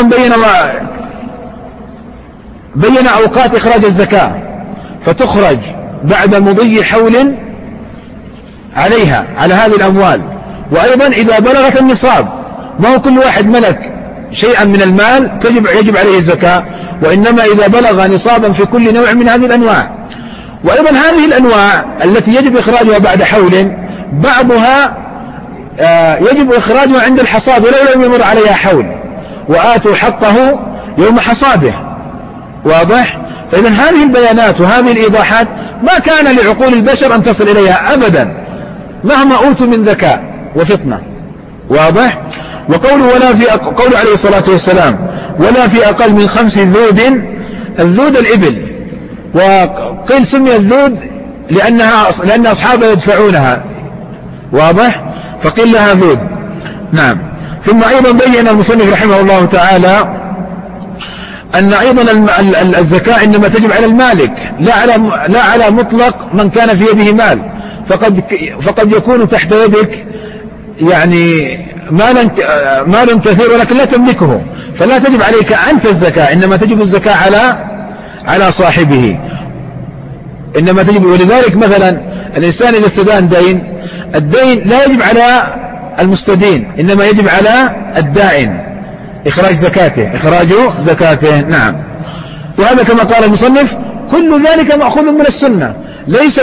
بين أوقات إخراج الزكاة، فتخرج بعد مضي حول عليها على هذه الأموال، وأيضا إذا بلغت النصاب. ما هو كل واحد ملك شيئا من المال يجب عليه الزكاة، وإنما إذا بلغ نصابا في كل نوع من هذه الأنواع. وأيضا هذه الأنواع التي يجب إخراجها بعد حول، بعضها يجب إخراجها عند الحصاد ولو لم يمر عليها حول، وآتوا حقه يوم حصاده. واضح؟ فإذا هذه البيانات وهذه الإيضاحات ما كان لعقول البشر أن تصل إليها أبدا مهما أوتوا من ذكاء وفطنة. واضح؟ وقوله قول عليه الصلاة والسلام: ولا في أقل من 5 ذود. الذود الإبل، وقيل سمي الذود لأن أصحابها يدفعونها. واضح؟ فقيل لها ذود. نعم. ثم أيضا بين المصنف رحمه الله تعالى أن أيضا الزكاة إنما تجب على المالك لا على مطلق من كان في يده مال، فقد يكون تحت يدك يعني مال كثير ولكن لا تملكه، فلا تجب عليك أنت الزكاة، إنما تجب الزكاة على صاحبه، إنما تجب. ولذلك مثلا الإنسان إذا استدان الدين لا يجب على المستدين، إنما يجب على الدائن إخراج زكاته. نعم. وهذا كما قال المصنف كل ذلك مأخوذ من السنة، ليس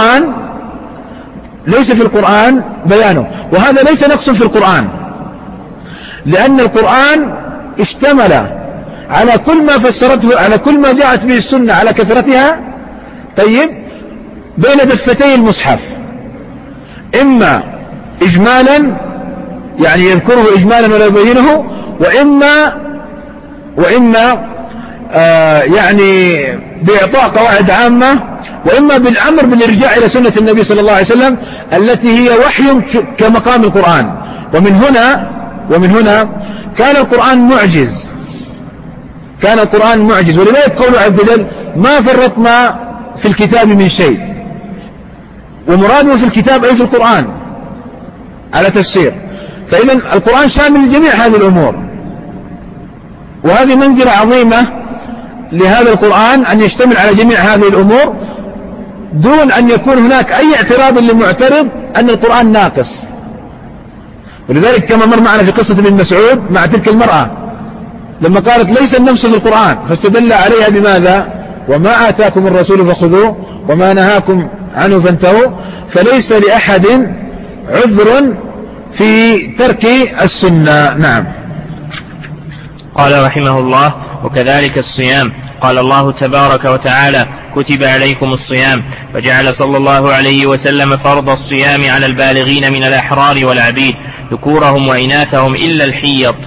في القرآن بيانه، وهذا ليس نقص في القرآن، لأن القرآن اشتمل على كل ما فسرته، على كل ما جاءت به السنة على كثرتها. طيب، بين دفتي المصحف، إما إجمالا يعني يذكره إجمالا ولا يبينه، وإما يعني بإعطاء قواعد عامة، وإما بالأمر بالإرجاع إلى سنة النبي صلى الله عليه وسلم التي هي وحي كمقام القرآن. ومن هنا كان القرآن معجز، ولذلك قوله عز وجل: ما فرطنا في الكتاب من شيء. ومراده في الكتاب أي في القرآن على تفسير. فإذا القرآن شامل لجميع هذه الأمور، وهذه منزلة عظيمة لهذا القرآن أن يشتمل على جميع هذه الأمور دون أن يكون هناك أي اعتراض للمعترض أن القرآن ناقص. ولذلك كما مر معنا في قصة ابن مسعود مع تلك المرأة لما قالت: ليس النمس في القرآن، فاستدل عليها بماذا؟ وما آتاكم الرسول فخذوه وما نهاكم عنه فانتهوا. فليس لأحد عذر في ترك السنة. نعم. قال رحمه الله: وكذلك الصيام. قال الله تبارك وتعالى: كتب عليكم الصيام، فجعل صلى الله عليه وسلم فرض الصيام على البالغين من الأحرار والعبيد ذكورهم وإناثهم إلا الحيض.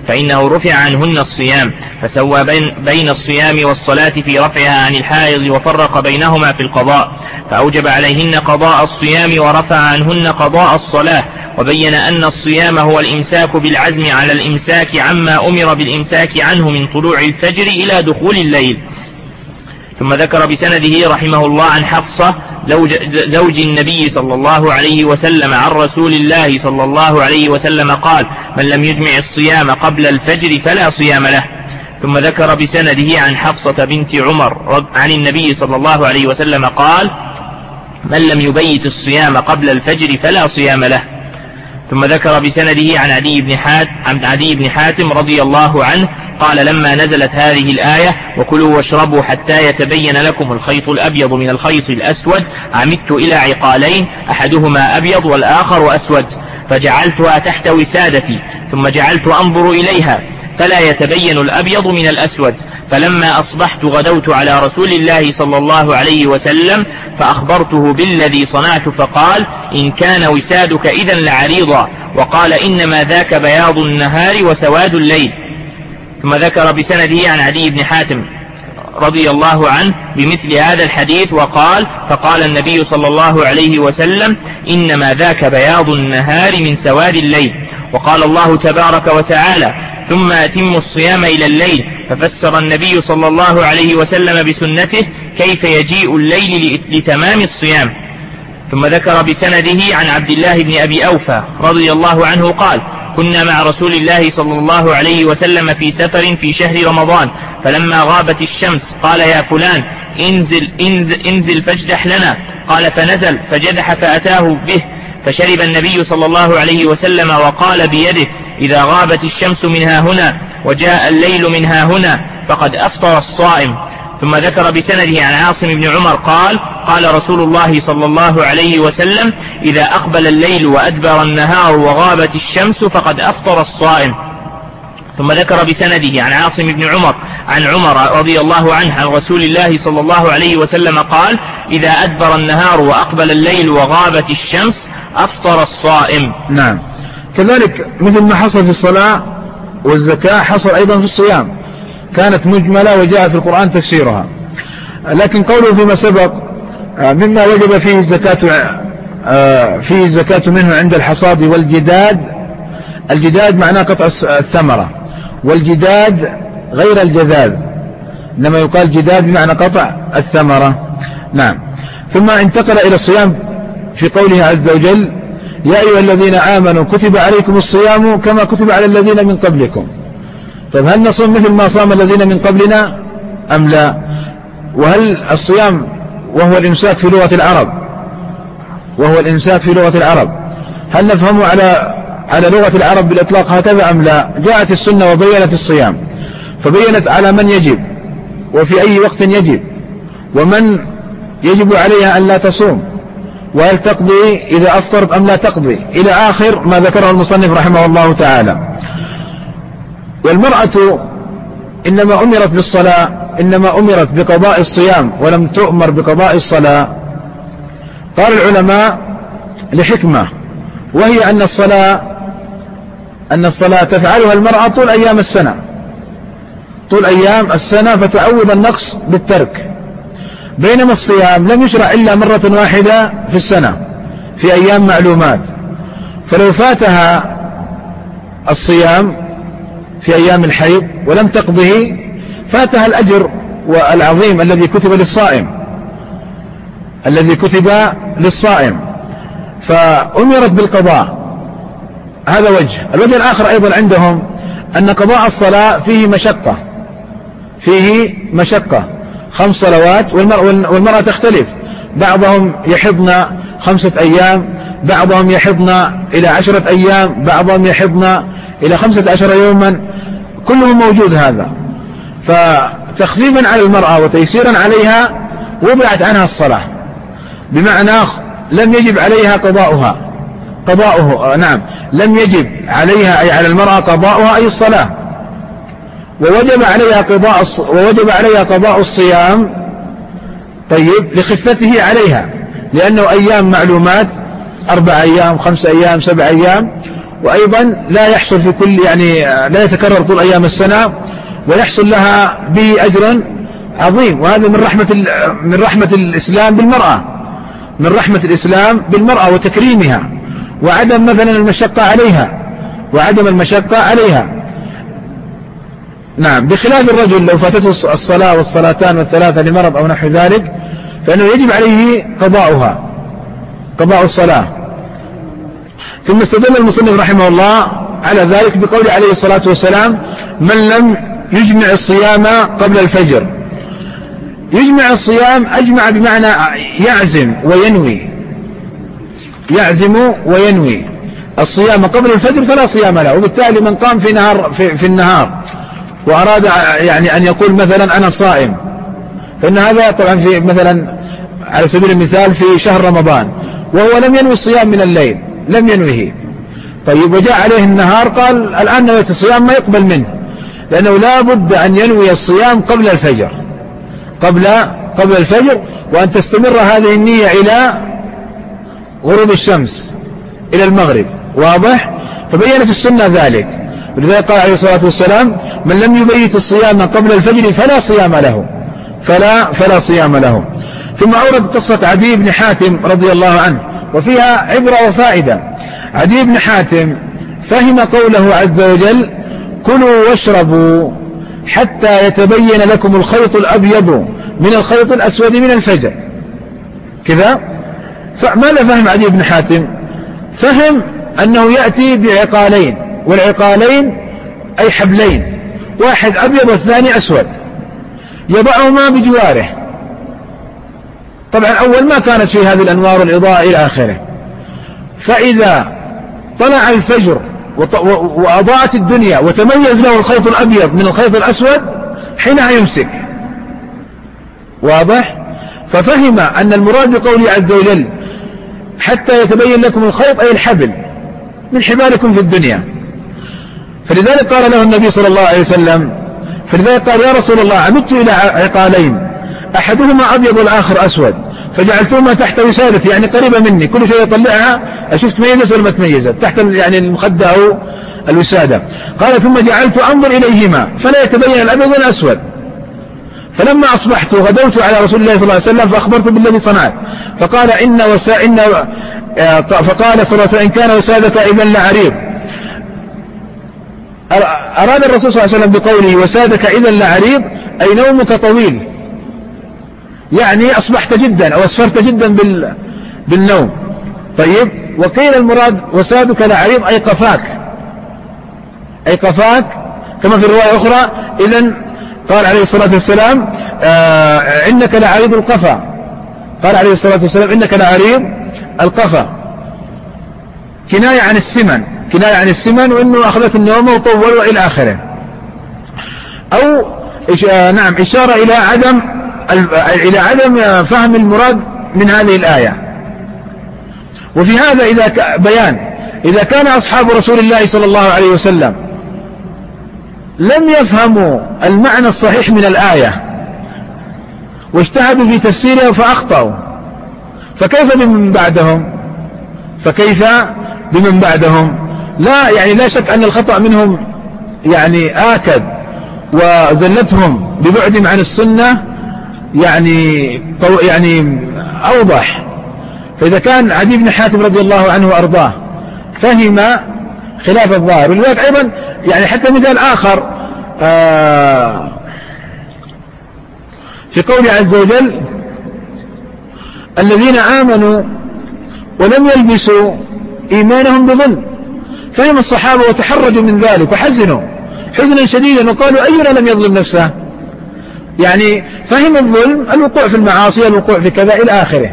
فإنه رفع عنهن الصيام، فسوى بين الصيام والصلاة في رفعها عن الحائض وفرق بينهما في القضاء، فأوجب عليهن قضاء الصيام ورفع عنهن قضاء الصلاة، وبين أن الصيام هو الإمساك بالعزم على الإمساك عما أمر بالإمساك عنه من طلوع الفجر إلى دخول الليل. ثم ذكر بسنده رحمه الله عن حفصة زوج النبي صلى الله عليه وسلم عن رسول الله صلى الله عليه وسلم قال: من لم يجمع الصيام قبل الفجر فلا صيام له. ثم ذكر بسنده عن حفصة بنت عمر عن النبي صلى الله عليه وسلم قال: من لم يبيت الصيام قبل الفجر فلا صيام له. ثم ذكر بسنده عن عدي بن حاتم رضي الله عنه قال: لما نزلت هذه الآية: وكلوا واشربوا حتى يتبين لكم الخيط الأبيض من الخيط الأسود، عمدت إلى عقالين أحدهما أبيض والآخر أسود، فجعلتها تحت وسادتي، ثم جعلت أنظر إليها فلا يتبين الأبيض من الأسود، فلما أصبحت غدوت على رسول الله صلى الله عليه وسلم فأخبرته بالذي صنعت، فقال: إن كان وسادك إذن لعريضا، وقال: إنما ذاك بياض النهار وسواد الليل. ثم ذكر بسنده عن عدي بن حاتم رضي الله عنه بمثل هذا الحديث وقال: فقال النبي صلى الله عليه وسلم: إنما ذاك بياض النهار من سواد الليل. وقال الله تبارك وتعالى: ثم أتموا الصيام إلى الليل، ففسر النبي صلى الله عليه وسلم بسنته كيف يجيء الليل لتمام الصيام. ثم ذكر بسنده عن عبد الله بن أبي أوفى رضي الله عنه قال: كنا مع رسول الله صلى الله عليه وسلم في سفر في شهر رمضان، فلما غابت الشمس قال: يا فلان انزل فاجدح لنا. قال: فنزل فجدح فأتاه به، فشرب النبي صلى الله عليه وسلم وقال بيده: إذا غابت الشمس منها هنا وجاء الليل منها هنا فقد أفطر الصائم. ثم ذكر بسنده عن عاصم بن عمر قال: قال رسول الله صلى الله عليه وسلم: إذا أقبل الليل وأدبر النهار وغابت الشمس فقد أفطر الصائم. ثم ذكر بسنده عن عاصم بن عمر عن عمر رضي الله عنه عن رسول الله صلى الله عليه وسلم قال: إذا أدبر النهار وأقبل الليل وغابت الشمس أفطر الصائم. نعم. كذلك مثل ما حصل في الصلاة والزكاة حصل أيضا في الصيام، كانت مجملة وجاء في القرآن تفسيرها. لكن قوله فيما سبق: مما وجب فيه الزكاة منه عند الحصاد والجداد. الجداد معناه قطع الثمرة، والجداد غير الجذاذ، إنما يقال جداد بمعنى قطع الثمرة. نعم. ثم انتقل إلى الصيام في قوله عز وجل: يا أيها الذين آمنوا كتب عليكم الصيام كما كتب على الذين من قبلكم. طيب هل نصوم مثل ما صام الذين من قبلنا أم لا؟ وهل الصيام وهو الإمساك في لغة العرب هل نفهمه على لغة العرب بالإطلاق هكذا أم لا؟ جاءت السنة وبينت الصيام، فبينت على من يجب وفي أي وقت يجب، ومن يجب عليها أن لا تصوم، وهل تقضي إذا أفطرت أم لا تقضي، إلى آخر ما ذكره المصنف رحمه الله تعالى. والمرأة إنما أمرت بقضاء الصيام ولم تؤمر بقضاء الصلاة. قال العلماء لحكمة، وهي أن الصلاة تفعلها المرأة طول أيام السنة فتعوض النقص بالترك، بينما الصيام لم يشرع إلا مرة واحدة في السنة في أيام معلومات، فلو فاتها الصيام في أيام الحيض ولم تقضه فاتها الأجر والعظيم الذي كتب للصائم، فأمرت بالقضاء. هذا وجه. الوجه الآخر أيضا عندهم أن قضاء الصلاة فيه مشقة 5 صلوات، والمرأة تختلف، بعضهم يحضن 5 أيام، بعضهم يحضن إلى 10 أيام، بعضهم يحضن إلى 15 يوما، كله موجود هذا. فتخفيفا على المرأة وتيسيرا عليها وضعت عنها الصلاة، بمعنى لم يجب عليها لم يجب عليها أي على المرأة قضاؤها أي الصلاة، ووجب عليها قضاء الصيام، طيب، لخفته عليها، لأنه أيام معلومات 4 أيام 5 أيام 7 أيام، وأيضا لا يحصل في كل يعني لا يتكرر طول أيام السنة، ويحصل لها به أجر عظيم. وهذا من رحمة الإسلام بالمرأة، من رحمة الإسلام بالمرأة وتكريمها، وعدم مثلا المشقة عليها. نعم، بخلاف الرجل لو فاتته الصلاة والصلاتان والثلاثة لمرض أو نحو ذلك فإنه يجب عليه قضاء الصلاة. ثم استدل المصنف رحمه الله على ذلك بقول عليه الصلاة والسلام: من لم يجمع الصيام قبل الفجر. يجمع الصيام، أجمع بمعنى يعزم وينوي الصيام قبل الفجر فلا صيام له. وبالتالي من قام في النهار وأراد يعني أن يقول مثلا أنا صائم، فإن هذا طبعا في مثلا على سبيل المثال في شهر رمضان وهو لم ينوي الصيام من الليل، لم ينويه، طيب وجاء عليه النهار قال الآن نويت الصيام، ما يقبل منه، لأنه لا بد أن ينوي الصيام قبل الفجر، قبل الفجر، وأن تستمر هذه النية إلى غروب الشمس، إلى المغرب. واضح؟ فبينت السنة ذلك، ولذلك قال عليه الصلاة والسلام: من لم يبيت الصيام قبل الفجر فلا صيام له. ثم أورد قصة عدي بن حاتم رضي الله عنه، وفيها عبرة وفائدة. عدي بن حاتم فهم قوله عز وجل: كلوا واشربوا حتى يتبين لكم الخيط الأبيض من الخيط الأسود من الفجر، كذا. فماذا فهم عدي بن حاتم؟ فهم أنه يأتي بعقالين، والعقالين أي حبلين، واحد أبيض والثاني أسود، يضعهما بجواره. طبعا أول ما كانت في هذه الأنوار والإضاءة إلى آخره، فإذا طلع الفجر وأضاءت الدنيا وتميز له الخيط الأبيض من الخيط الأسود حينها يمسك. واضح؟ ففهم أن المراد بقوله عز وجل: حتى يتبين لكم الخيط أي الحبل من حبالكم في الدنيا. فلذلك قال له النبي صلى الله عليه وسلم، فلذلك قال: يا رسول الله، عمدت إلى عقالين أحدهما أبيض والآخر أسود، فجعلتهما تحت وسادتي، يعني قريبة مني، كل شيء يطلعها أشوف تميزت ولا ما تميزت، تحت يعني المخدة أو الوسادة. قال: ثم جعلت أنظر إليهما فلا يتبين الأبيض والأسود، فلما أصبحت غدوت على رسول الله صلى الله عليه وسلم فأخبرت بالذي صنعت، فقال فقال صلى الله عليه وسلم: إن كان وسادك إذا لعريض. أراد الرسول صلى الله عليه وسلم بقوله وسادك إذا لعريض أي نومك طويل، يعني أصبحت جدا أو أسفرت جدا بالنوم. طيب، وقيل المراد وسادك لعريض أي قفاك، كما في الرواية أخرى: إذن قال عليه الصلاة والسلام: إنك لعريض القفا. قال عليه الصلاة والسلام: إنك لعريض القفا، كناية عن السمن، وإنه أخذت النوم وطول وإلى آخره. أو نعم، إشارة إلى عدم فهم المراد من هذه الآية. وفي هذا إذا كان أصحاب رسول الله صلى الله عليه وسلم لم يفهموا المعنى الصحيح من الآية واجتهدوا في تفسيرها فأخطأوا، فكيف بمن بعدهم؟ لا شك أن الخطأ منهم يعني آكد، وزلتهم ببعدهم عن السنة يعني أوضح. فإذا كان عدي بن حاتم رضي الله عنه وأرضاه فهم خلاف الظاهر. ولذلك أيضا يعني حتى مثال آخر في قوله عز وجل: الذين آمنوا ولم يلبسوا إيمانهم بظلم. فهم الصحابة وتحرجوا من ذلك وحزنوا حزنا شديدا وقالوا: أينا لم يظلم نفسه؟ يعني فهم الظلم الوقوع في المعاصي، الوقوع في كذا إلى آخره.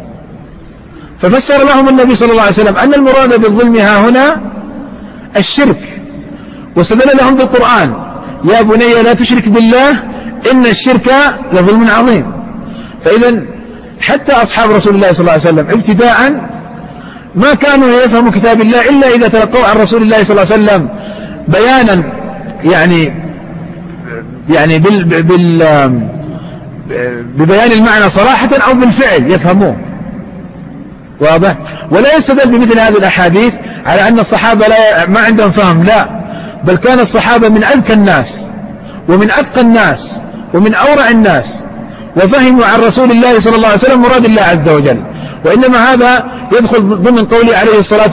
ففسر لهم النبي صلى الله عليه وسلم أن المراد بالظلم ها هنا الشرك، واستدل لهم بالقرآن: يا بني لا تشرك بالله إن الشرك لظلم عظيم. فإذا حتى أصحاب رسول الله صلى الله عليه وسلم ابتداء ما كانوا يفهموا كتاب الله إلا إذا تلقوا عن رسول الله صلى الله عليه وسلم بيانا يعني ببيان المعنى صراحة أو بالفعل يفهموه. واضح؟ ولا يستدل بمثل هذه الأحاديث على أن الصحابة ما عندهم فهم، لا، بل كان الصحابة من أذكى الناس ومن أتقى الناس ومن أورع الناس، وفهموا عن رسول الله صلى الله عليه وسلم مراد الله عز وجل. وإنما هذا يدخل ضمن قوله عليه الصلاة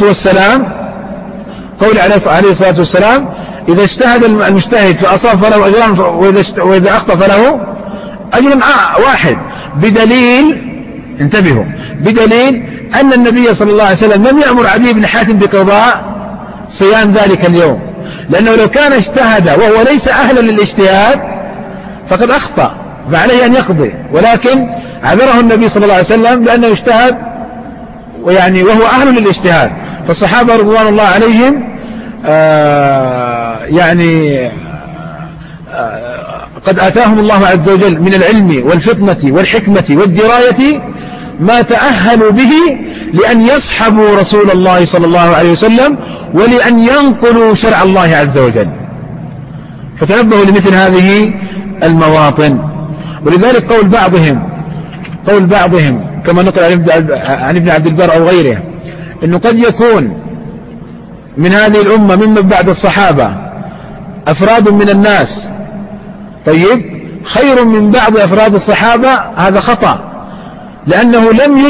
والسلام إذا اجتهد المجتهد فأصاب فله أجران وإذا أخطأ فله أجر واحد، بدليل، انتبهوا، بدليل أن النبي صلى الله عليه وسلم لم يأمر عدي بن حاتم بقضاء صيام ذلك اليوم، لأنه لو كان اجتهد وهو ليس أهلا للاجتهاد فقد أخطأ فعليه أن يقضي، ولكن عذره النبي صلى الله عليه وسلم لأنه اجتهد وهو أهل للاجتهاد. فالصحابة رضوان الله عليهم قد آتاهم الله عز وجل من العلم والفطنة والحكمة والدراية ما تأهلوا به لأن يصحبوا رسول الله صلى الله عليه وسلم ولأن ينقلوا شرع الله عز وجل، فتنبهوا لمثل هذه المواطن. ولذلك قول بعضهم كما نقل عن ابن عبد البر أو غيره أنه قد يكون من هذه الأمة ممن بعد الصحابة أفراد من الناس خير من بعض أفراد الصحابة، هذا خطأ، لأنه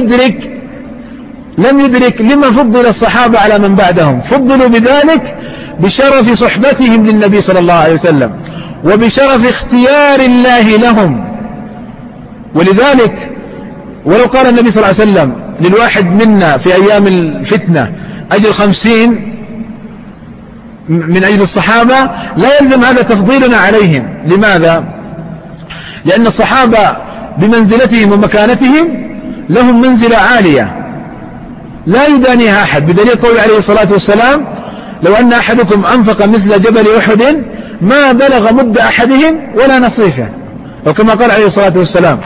لم يدرك لما فضل الصحابة على من بعدهم، فضلوا بذلك بشرف صحبتهم للنبي صلى الله عليه وسلم وبشرف اختيار الله لهم. ولذلك ولو قال النبي صلى الله عليه وسلم للواحد منا في أيام الفتنة أجر 50 من أجل الصحابة لا يلزم هذا تفضيلنا عليهم. لماذا؟ لأن الصحابة بمنزلتهم ومكانتهم لهم منزلة عالية لا يدانيها أحد، بدليل قول عليه الصلاة والسلام لو أن أحدكم أنفق مثل جبل أحد ما بلغ مد أحدهم ولا نصيفه، أو كما قال عليه الصلاة والسلام.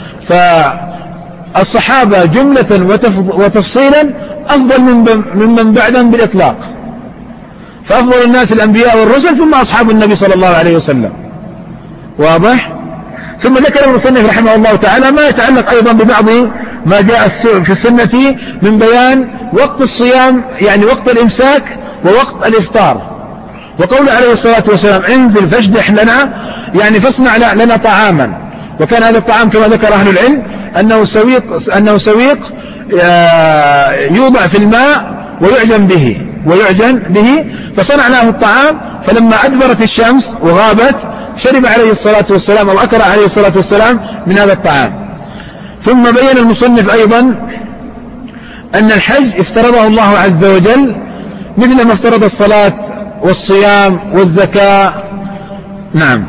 فالصحابة جملة وتفصيلا أفضل ممن بعدهم بالإطلاق، فأفضل الناس الأنبياء والرسل ثم أصحاب النبي صلى الله عليه وسلم. واضح؟ ثم ذكر المصنف رحمه الله تعالى ما يتعلق أيضا ببعض ما جاء في السنة من بيان وقت الصيام، وقت الإمساك ووقت الإفطار. وقول عليه الصلاة والسلام انزل فاجدح لنا، فاصنع لنا طعاما، وكان هذا الطعام كما ذكر أهل العلم أنه سويق يوضع في الماء ويعجن به، فصنع له الطعام، فلما أدبرت الشمس وغابت شرب عليه الصلاة والسلام أو أكل عليه الصلاة والسلام من هذا الطعام. ثم بين المصنف أيضا أن الحج افترضه الله عز وجل مثل ما افترض الصلاة والصيام والزكاة. نعم.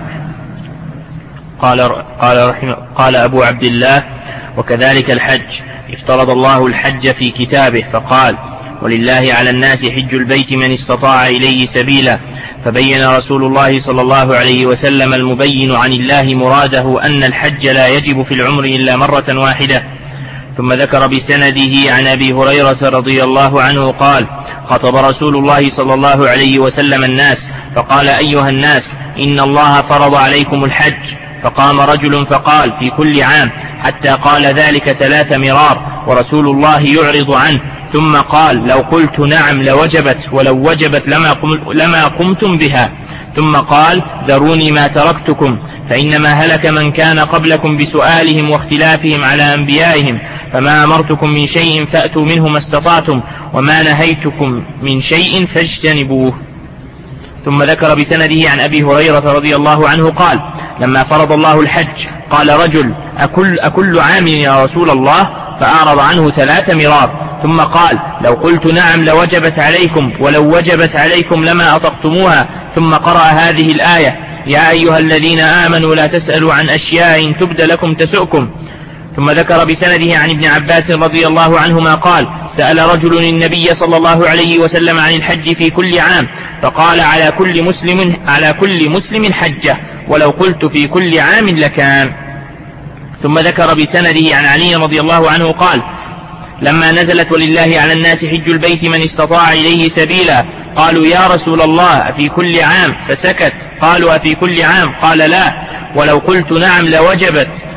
قال أبو عبد الله: وكذلك الحج افترض الله الحج في كتابه فقال: ولله على الناس حج البيت من استطاع إليه سبيلا، فبين رسول الله صلى الله عليه وسلم المبين عن الله مراده أن الحج لا يجب في العمر إلا مرة واحدة. ثم ذكر بسنده عن أبي هريرة رضي الله عنه قال: خطب رسول الله صلى الله عليه وسلم الناس فقال: أيها الناس إن الله فرض عليكم الحج. فقام رجل فقال: في كل عام، حتى قال ذلك 3 مرار ورسول الله يعرض عنه، ثم قال: لو قلت نعم لوجبت، ولو وجبت لما قمتم بها. ثم قال: ذروني ما تركتكم، فإنما هلك من كان قبلكم بسؤالهم واختلافهم على أنبيائهم، فما أمرتكم من شيء فأتوا منه ما استطعتم، وما نهيتكم من شيء فاجتنبوه. ثم ذكر بسنده عن أبي هريرة رضي الله عنه قال: لما فرض الله الحج قال رجل: أكل عام يا رسول الله؟ فأعرض عنه 3 مرار، ثم قال: لو قلت نعم لوجبت عليكم، ولو وجبت عليكم لما أطقتموها. ثم قرأ هذه الآية: يا أيها الذين آمنوا لا تسألوا عن أشياء تبد لكم تسؤكم. ثم ذكر بسنده عن ابن عباس رضي الله عنهما قال: سأل رجل النبي صلى الله عليه وسلم عن الحج في كل عام، فقال: على كل مسلم حجة، ولو قلت في كل عام لكان. ثم ذكر بسنده عن علي رضي الله عنه قال: لما نزلت ولله على الناس حج البيت من استطاع إليه سبيلا، قالوا: يا رسول الله أفي كل عام؟ فسكت. قالوا: أفي كل عام؟ قال: لا، ولو قلت نعم لوجبت.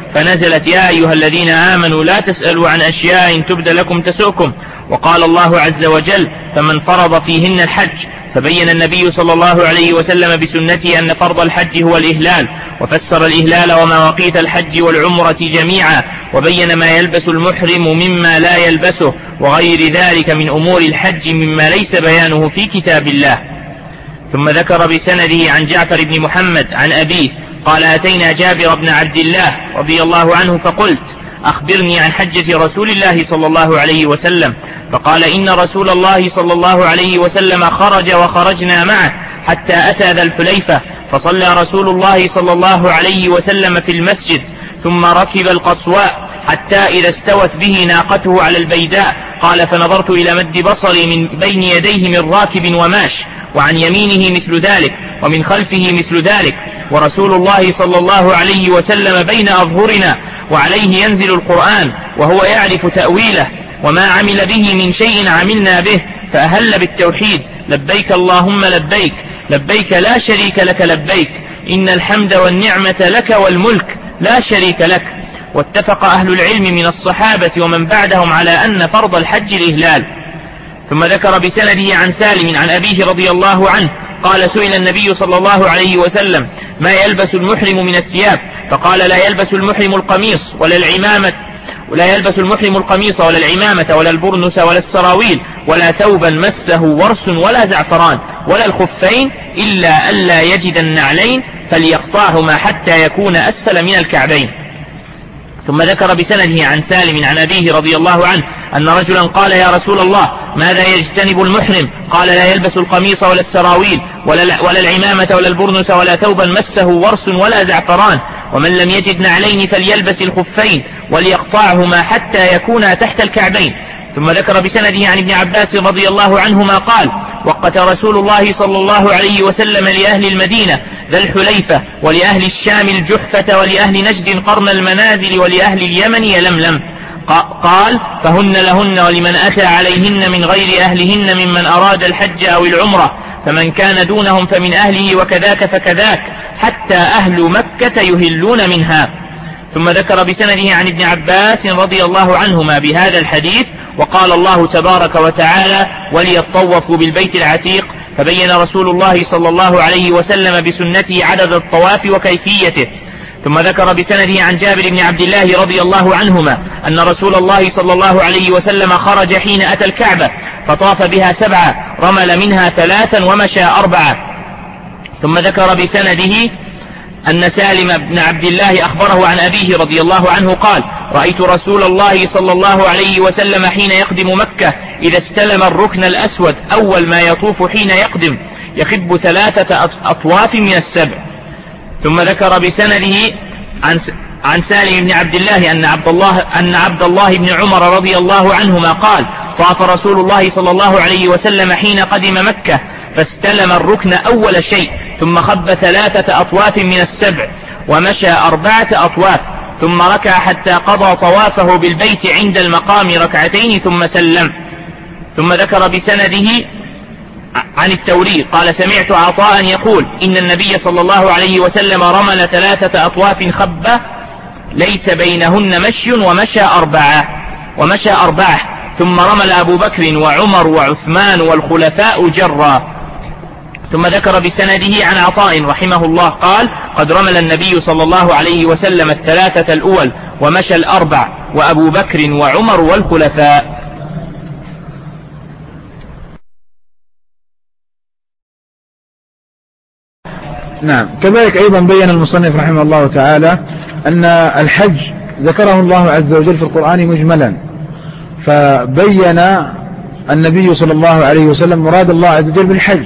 فنزلت يا أيها الذين آمنوا لا تسألوا عن أشياء إن تبد لكم تسؤكم. وقال الله عز وجل فمن فرض فيهن الحج. فبين النبي صلى الله عليه وسلم بسنته أن فرض الحج هو الإهلال، وفسر الإهلال ومواقيت الحج والعمرة جميعا، وبين ما يلبس المحرم مما لا يلبسه وغير ذلك من أمور الحج مما ليس بيانه في كتاب الله. ثم ذكر بسنده عن جعفر بن محمد عن أبيه قال أتينا جابر بن عبد الله رضي الله عنه فقلت أخبرني عن حجة رسول الله صلى الله عليه وسلم. فقال إن رسول الله صلى الله عليه وسلم خرج وخرجنا معه حتى أتى ذا الحليفة، فصلى رسول الله صلى الله عليه وسلم في المسجد، ثم ركب القصواء حتى إذا استوت به ناقته على البيداء قال فنظرت إلى مد بصري من بين يديه من راكب وماش، وعن يمينه مثل ذلك ومن خلفه مثل ذلك، ورسول الله صلى الله عليه وسلم بين أظهرنا، وعليه ينزل القرآن وهو يعرف تأويله، وما عمل به من شيء عملنا به، فأهل بالتوحيد لبيك اللهم لبيك لبيك لا شريك لك لبيك إن الحمد والنعمة لك والملك لا شريك لك. واتفق أهل العلم من الصحابة ومن بعدهم على أن فرض الحج الإهلال. ثم ذكر بسنده عن سالم عن أبيه رضي الله عنه قال سئل النبي صلى الله عليه وسلم ما يلبس المحرم من الثياب؟ فقال لا يلبس المحرم القميص ولا العمامة ولا البرنس ولا السراويل ولا ثوبا مسه ورس ولا زعفران ولا الخفين إلا ألا يجد النعلين فليقطعهما حتى يكون أسفل من الكعبين. ثم ذكر بسنده عن سالم عن أبيه رضي الله عنه أن رجلا قال يا رسول الله ماذا يجتنب المحرم؟ قال لا يلبس القميص ولا السراويل ولا العمامة ولا البرنس ولا ثوبا مسه ورس ولا زعفران، ومن لم يجد نعلين فليلبس الخفين وليقطعهما حتى يكونا تحت الكعبين. ثم ذكر بسنده عن ابن عباس رضي الله عنهما قال وقت رسول الله صلى الله عليه وسلم لأهل المدينة ذا الحليفة، ولأهل الشام الجحفة، ولأهل نجد قرن المنازل، ولأهل اليمن يلملم. قال فهن لهن ولمن أتى عليهن من غير أهلهن ممن أراد الحج أو العمرة، فمن كان دونهم فمن أهله وكذاك فكذاك حتى أهل مكة يهلون منها. ثم ذكر بسنده عن ابن عباس رضي الله عنهما بهذا الحديث. وقال الله تبارك وتعالى وليطوفوا بالبيت العتيق، فبين رسول الله صلى الله عليه وسلم بسنته عدد الطواف وكيفيته. ثم ذكر بسنده عن جابر بن عبد الله رضي الله عنهما أن رسول الله صلى الله عليه وسلم خرج حين أتى الكعبة فطاف بها 7، رمل منها 3 ومشى 4. ثم ذكر بسنده أن سالم بن عبد الله أخبره عن أبيه رضي الله عنه قال رأيت رسول الله صلى الله عليه وسلم حين يقدم مكة إذا استلم الركن الأسود أول ما يطوف حين يقدم يخب 3 أطواف من 7. ثم ذكر بسنده عن سالم بن عبد الله أن عبد الله بن عمر رضي الله عنهما قال طاف رسول الله صلى الله عليه وسلم حين قدم مكة فاستلم الركن أول شيء، ثم خب 3 أطواف من 7 ومشى 4 أطواف، ثم ركع حتى قضى طوافه بالبيت عند المقام 2 ركعتين ثم سلم. ثم ذكر بسنده عن الثوري قال سمعت عطاء يقول إن النبي صلى الله عليه وسلم رمل 3 أطواف خبة ليس بينهن مشي ومشى 4 ثم رمل أبو بكر وعمر وعثمان والخلفاء جرا. ثم ذكر بسنده عن عطاء رحمه الله قال قد رمل النبي صلى الله عليه وسلم 3 الأول ومشى 4 وأبو بكر وعمر والخلفاء. نعم. كذلك أيضا بين المصنف رحمه الله تعالى أن الحج ذكره الله عز وجل في القرآن مجملا، فبين النبي صلى الله عليه وسلم مراد الله عز وجل بالحج،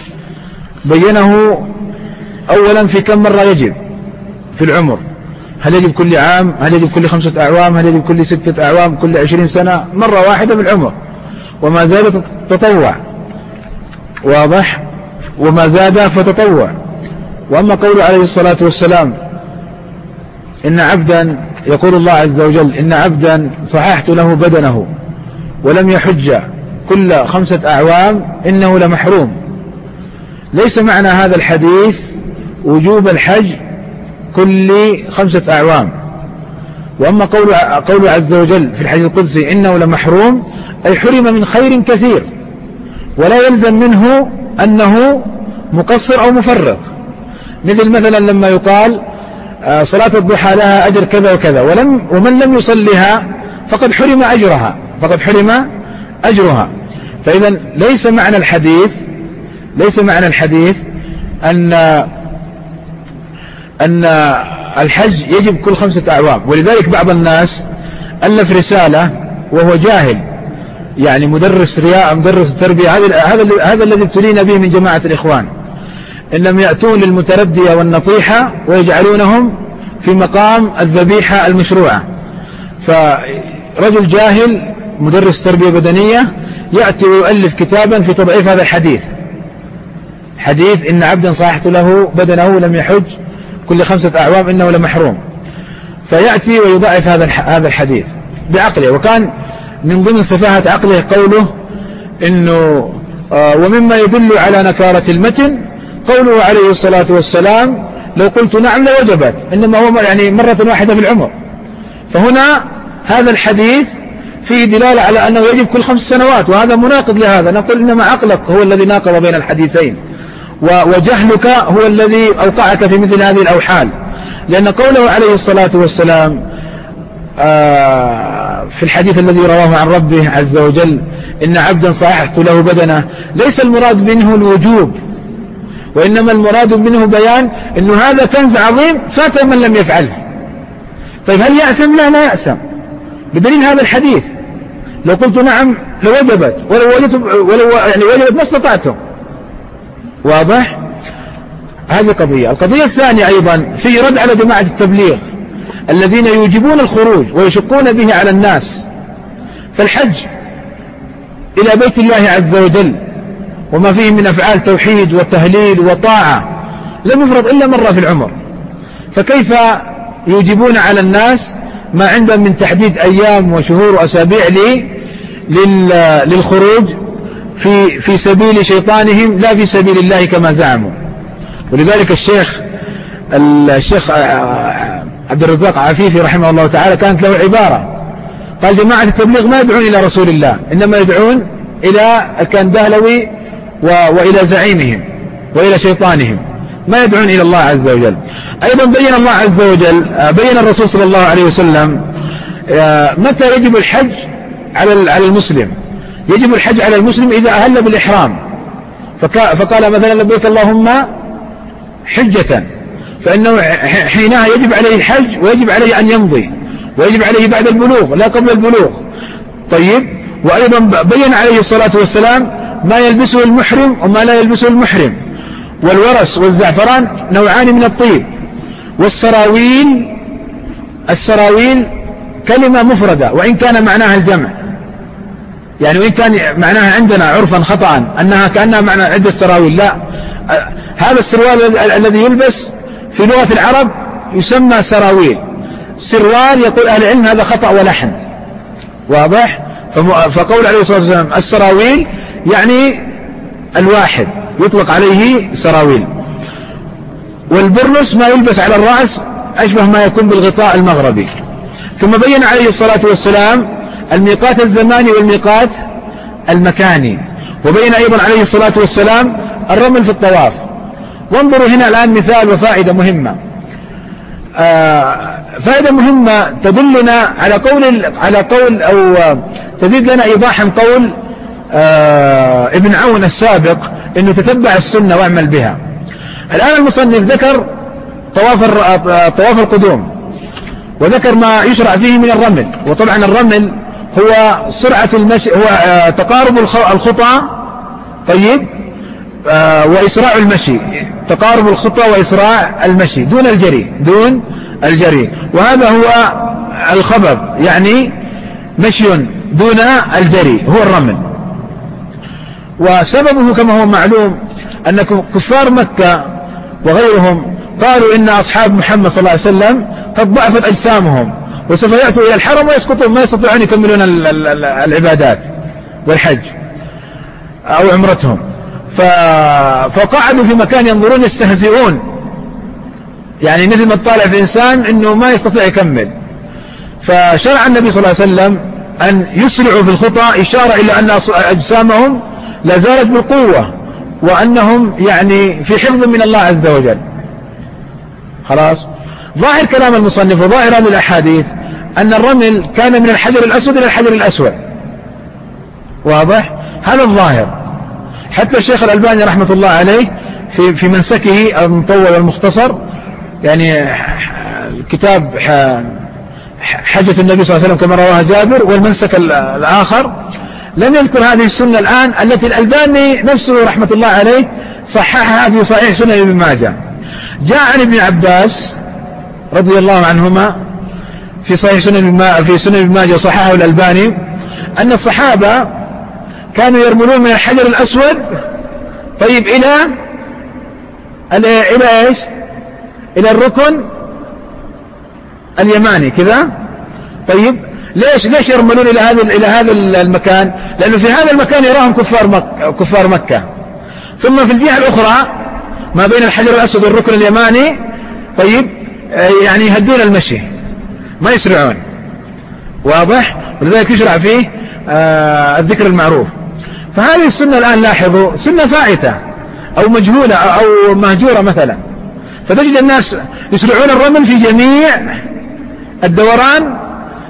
بينه أولا في كم مرة يجب في العمر، هل يجب كل عام، هل يجب كل 5 أعوام، هل يجب كل 6 أعوام، كل 20 سنة، مرة واحدة بالعمر، وما زاد تطوع، واضح، وما زاد فتطوع. وأما قوله عليه الصلاة والسلام إن عبدا، يقول الله عز وجل إن عبدا صححت له بدنه ولم يحج كل 5 أعوام إنه لمحروم، ليس معنى هذا الحديث وجوب الحج كل 5 أعوام، وأما قوله عز وجل في الحديث القدسي إنه لمحروم، أي حرم من خير كثير، ولا يلزم منه أنه مقصر أو مفرط. مثل مثلا لما يقال صلاة الضحى لها أجر كذا وكذا، ومن لم يصلها فقد حرم أجرها. فإذا ليس معنى الحديث أن الحج يجب كل 5 أعوام. ولذلك بعض الناس ألف رسالة وهو جاهل، يعني مدرس رياء، مدرس تربية، هذا الذي ابتلينا به من جماعة الإخوان، إنهم يأتون للمتردية والنطيحة ويجعلونهم في مقام الذبيحة المشروعة. فرجل جاهل مدرس تربية بدنية يأتي ويؤلف كتابا في تضعيف هذا الحديث، حديث إن عبدا صاحت له بدنه لم يحج كل 5 أعوام إنه لمحروم، فيأتي ويضعف هذا الحديث بعقله. وكان من ضمن سفاهة عقله قوله إنه ومما يدل على نكارة المتن قوله عليه الصلاة والسلام لو قلت نعم لوجبت، إنما هو يعني مرة واحدة في العمر. فهنا هذا الحديث فيه دلالة على أنه يجب كل 5 سنوات، وهذا مناقض لهذا. نقول إنما عقلك هو الذي ناقض بين الحديثين، وجهلك هو الذي أوقعك في مثل هذه الأوحال. لأن قوله عليه الصلاة والسلام في الحديث الذي رواه عن ربه عز وجل إن عبدا صاحت له بدنه، ليس المراد منه الوجوب، وإنما المراد منه بيان أنه هذا كنز عظيم فات من لم يفعله. طيب هل يأثم؟ لا يأثم، بدليل هذا الحديث لو قلت نعم لوجبت، ولو يعني وجبت ما استطعتم. واضح؟ هذه قضية. القضية الثانية أيضا في رد على جماعة التبليغ الذين يوجبون الخروج ويشقون به على الناس. فالحج إلى بيت الله عز وجل وما فيه من أفعال توحيد وتهليل وطاعة لم يفرض إلا مرة في العمر، فكيف يوجبون على الناس ما عندهم من تحديد أيام وشهور وأسابيع للخروج في سبيل شيطانهم لا في سبيل الله كما زعموا. ولذلك الشيخ عبد الرزاق عفيفي رحمه الله تعالى كانت له عبارة، قال جماعة التبليغ ما يدعون إلى رسول الله، إنما يدعون إلى الكندهلوي وإلى زعيمهم وإلى شيطانهم، ما يدعون إلى الله عز وجل. أيضا بين الله عز وجل، بين الرسول صلى الله عليه وسلم متى يجب الحج على المسلم. يجب الحج على المسلم إذا أهل بالإحرام، فقال مثلا لبيك اللهم حجة، فإنه حينها يجب عليه الحج، ويجب عليه أن يمضي، ويجب عليه بعد البلوغ لا قبل البلوغ. طيب، وأيضا بين عليه الصلاة والسلام ما يلبسه المحرم وما لا يلبسه المحرم، والورس والزعفران نوعان من الطيب، السراويل كلمة مفردة وإن كان معناها الجمع، يعني وإن كان معناها عندنا عرفا خطأ أنها كأنها معنى عدة السراويل، لا، هذا السروال الذي يلبس في لغة العرب يسمى سراويل. سروال يقول أهل العلم هذا خطأ ولحن. واضح؟ فقول عليه الصلاة والسلام السراويل يعني الواحد يطلق عليه سراويل. والبرنس ما يلبس على الرأس أشبه ما يكون بالغطاء المغربي. ثم بين عليه الصلاة والسلام الميقات الزماني والميقات المكاني، وبين أيضا عليه الصلاة والسلام الرمل في الطواف. وانظروا هنا الآن مثال وفائدة مهمة، فائدة مهمة تدلنا على قول أو تزيد لنا إيضاحا قول ابن عون السابق إنه تتبع السنة واعمل بها. الآن المصنف ذكر طواف القدوم، وذكر ما يشرع فيه من الرمل. وطبعا الرمل هو سرعة المشي، هو تقارب الخطى، طيب، وإسراع المشي، تقارب الخطى وإسراع المشي دون الجري، وهذا هو الخبب، يعني مشي دون الجري هو الرمل. وسببه كما هو معلوم أن كفار مكة وغيرهم قالوا إن أصحاب محمد صلى الله عليه وسلم قد ضعفت أجسامهم وسوف يأتوا إلى الحرم ويسقطون، ما يستطيعون يكملون العبادات والحج أو عمرتهم، فقعدوا في مكان ينظرون يستهزئون، يعني مثل ما تطالع في إنسان إنه ما يستطيع يكمل. فشرع النبي صلى الله عليه وسلم أن يسرعوا في الخطى، إشارة إلى أن أجسامهم لا زالت بالقوة، وأنهم يعني في حفظ من الله عز وجل. خلاص. ظاهر كلام المصنف وظاهر هذه الأحاديث أن الرمل كان من الحجر الأسود إلى الحجر الأسود، واضح؟ هذا الظاهر. حتى الشيخ الألباني رحمة الله عليه في منسكه المطول والمختصر، يعني كتاب حجة النبي صلى الله عليه وسلم كما رواها جابر، والمنسك الآخر، لم يذكر هذه السنة الآن التي الألباني نفسه رحمة الله عليه صححها في صحيح سنن ابن ماجه. جاء عن ابن عباس رضي الله عنهما في صحيح سنن ابن ماجه وصححه الألباني أن الصحابة كانوا يرملون من الحجر الأسود طيب إلى إيش؟ إلى الركن اليماني كذا. طيب ليش يرملون إلى هذا المكان؟ لأنه في هذا المكان يراهم كفار مكة. ثم في الجهة الأخرى ما بين الحجر الأسود والركن اليماني طيب يعني يهدون المشي ما يسرعون، واضح؟ ولذلك يشرع فيه الذكر المعروف. فهذه السنة الآن لاحظوا سنة فائتة أو مجهولة أو مهجورة مثلا، فتجد الناس يسرعون الرمل في جميع الدوران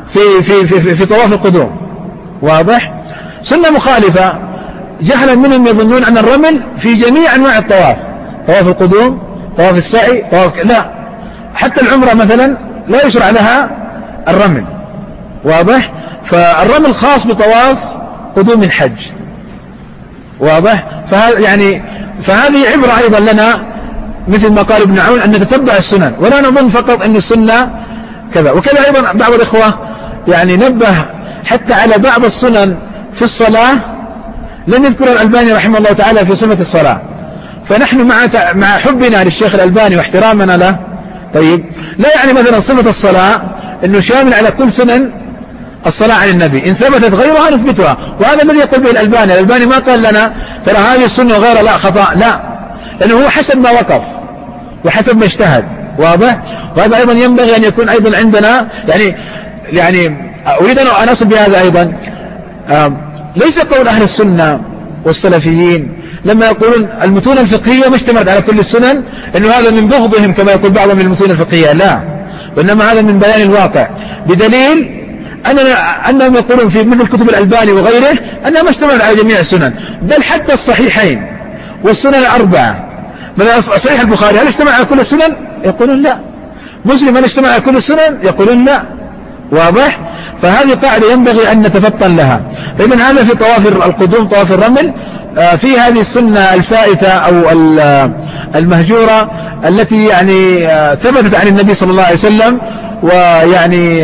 في طواف القدوم، واضح؟ سنة مخالفة جهلا منهم يظنون أن الرمل في جميع أنواع الطواف، طواف القدوم، طواف السعي، لا، حتى العمرة مثلا لا يشرع لها الرمل، واضح؟ فالرمل خاص بطواف قدوم الحج، واضح؟ فهذه عبرة أيضا لنا، مثل ما قال ابن عون أن نتتبع السنن ولا نظن فقط أن السنة كذا. وكذا أيضا بعض الإخوة يعني نبه حتى على بعض السنن في الصلاة لم يذكر الألباني رحمه الله تعالى في صفة الصلاة. فنحن مع حبنا للشيخ الألباني واحترامنا له طيب لا يعني مثلا صفة الصلاة أنه شامل على كل سنن الصلاة عن النبي، إن ثبتت غيرها نثبتها، وهذا الذي يقول به الألباني ما قال لنا ترى هذه السنة وغيرها لا خطأ، لا، لأنه هو حسب ما وقف وحسب ما اجتهد، واضح؟ وهذا أيضا ينبغي أن يكون أيضا عندنا، يعني أريد أن أصل بهذا أيضا. ليس قول أهل السنة والسلفيين لما يقولون المتون الفقهية ما اشتملت على كل السنن أنه هذا من بغضهم كما يقول بعضهم من المتون الفقهية، لا، وإنما هذا من بيان الواقع، بدليل أنهم يقولون في مثل كتب الألباني وغيره أنها ما اشتملت على جميع السنن، بل حتى الصحيحين والسنن الأربعة. مثلا صحيح البخاري هل اشتمل على كل السنن؟ يقولون لا. مسلم هل اشتمل على كل السنن؟ يقولون لا، واضح؟ فهذه قاعدة ينبغي أن نتفطن لها. فإذن هذا في طواف القدوم، طواف الرمل، في هذه السنة الفائتة أو المهجورة التي يعني ثبتت عن النبي صلى الله عليه وسلم، ويعني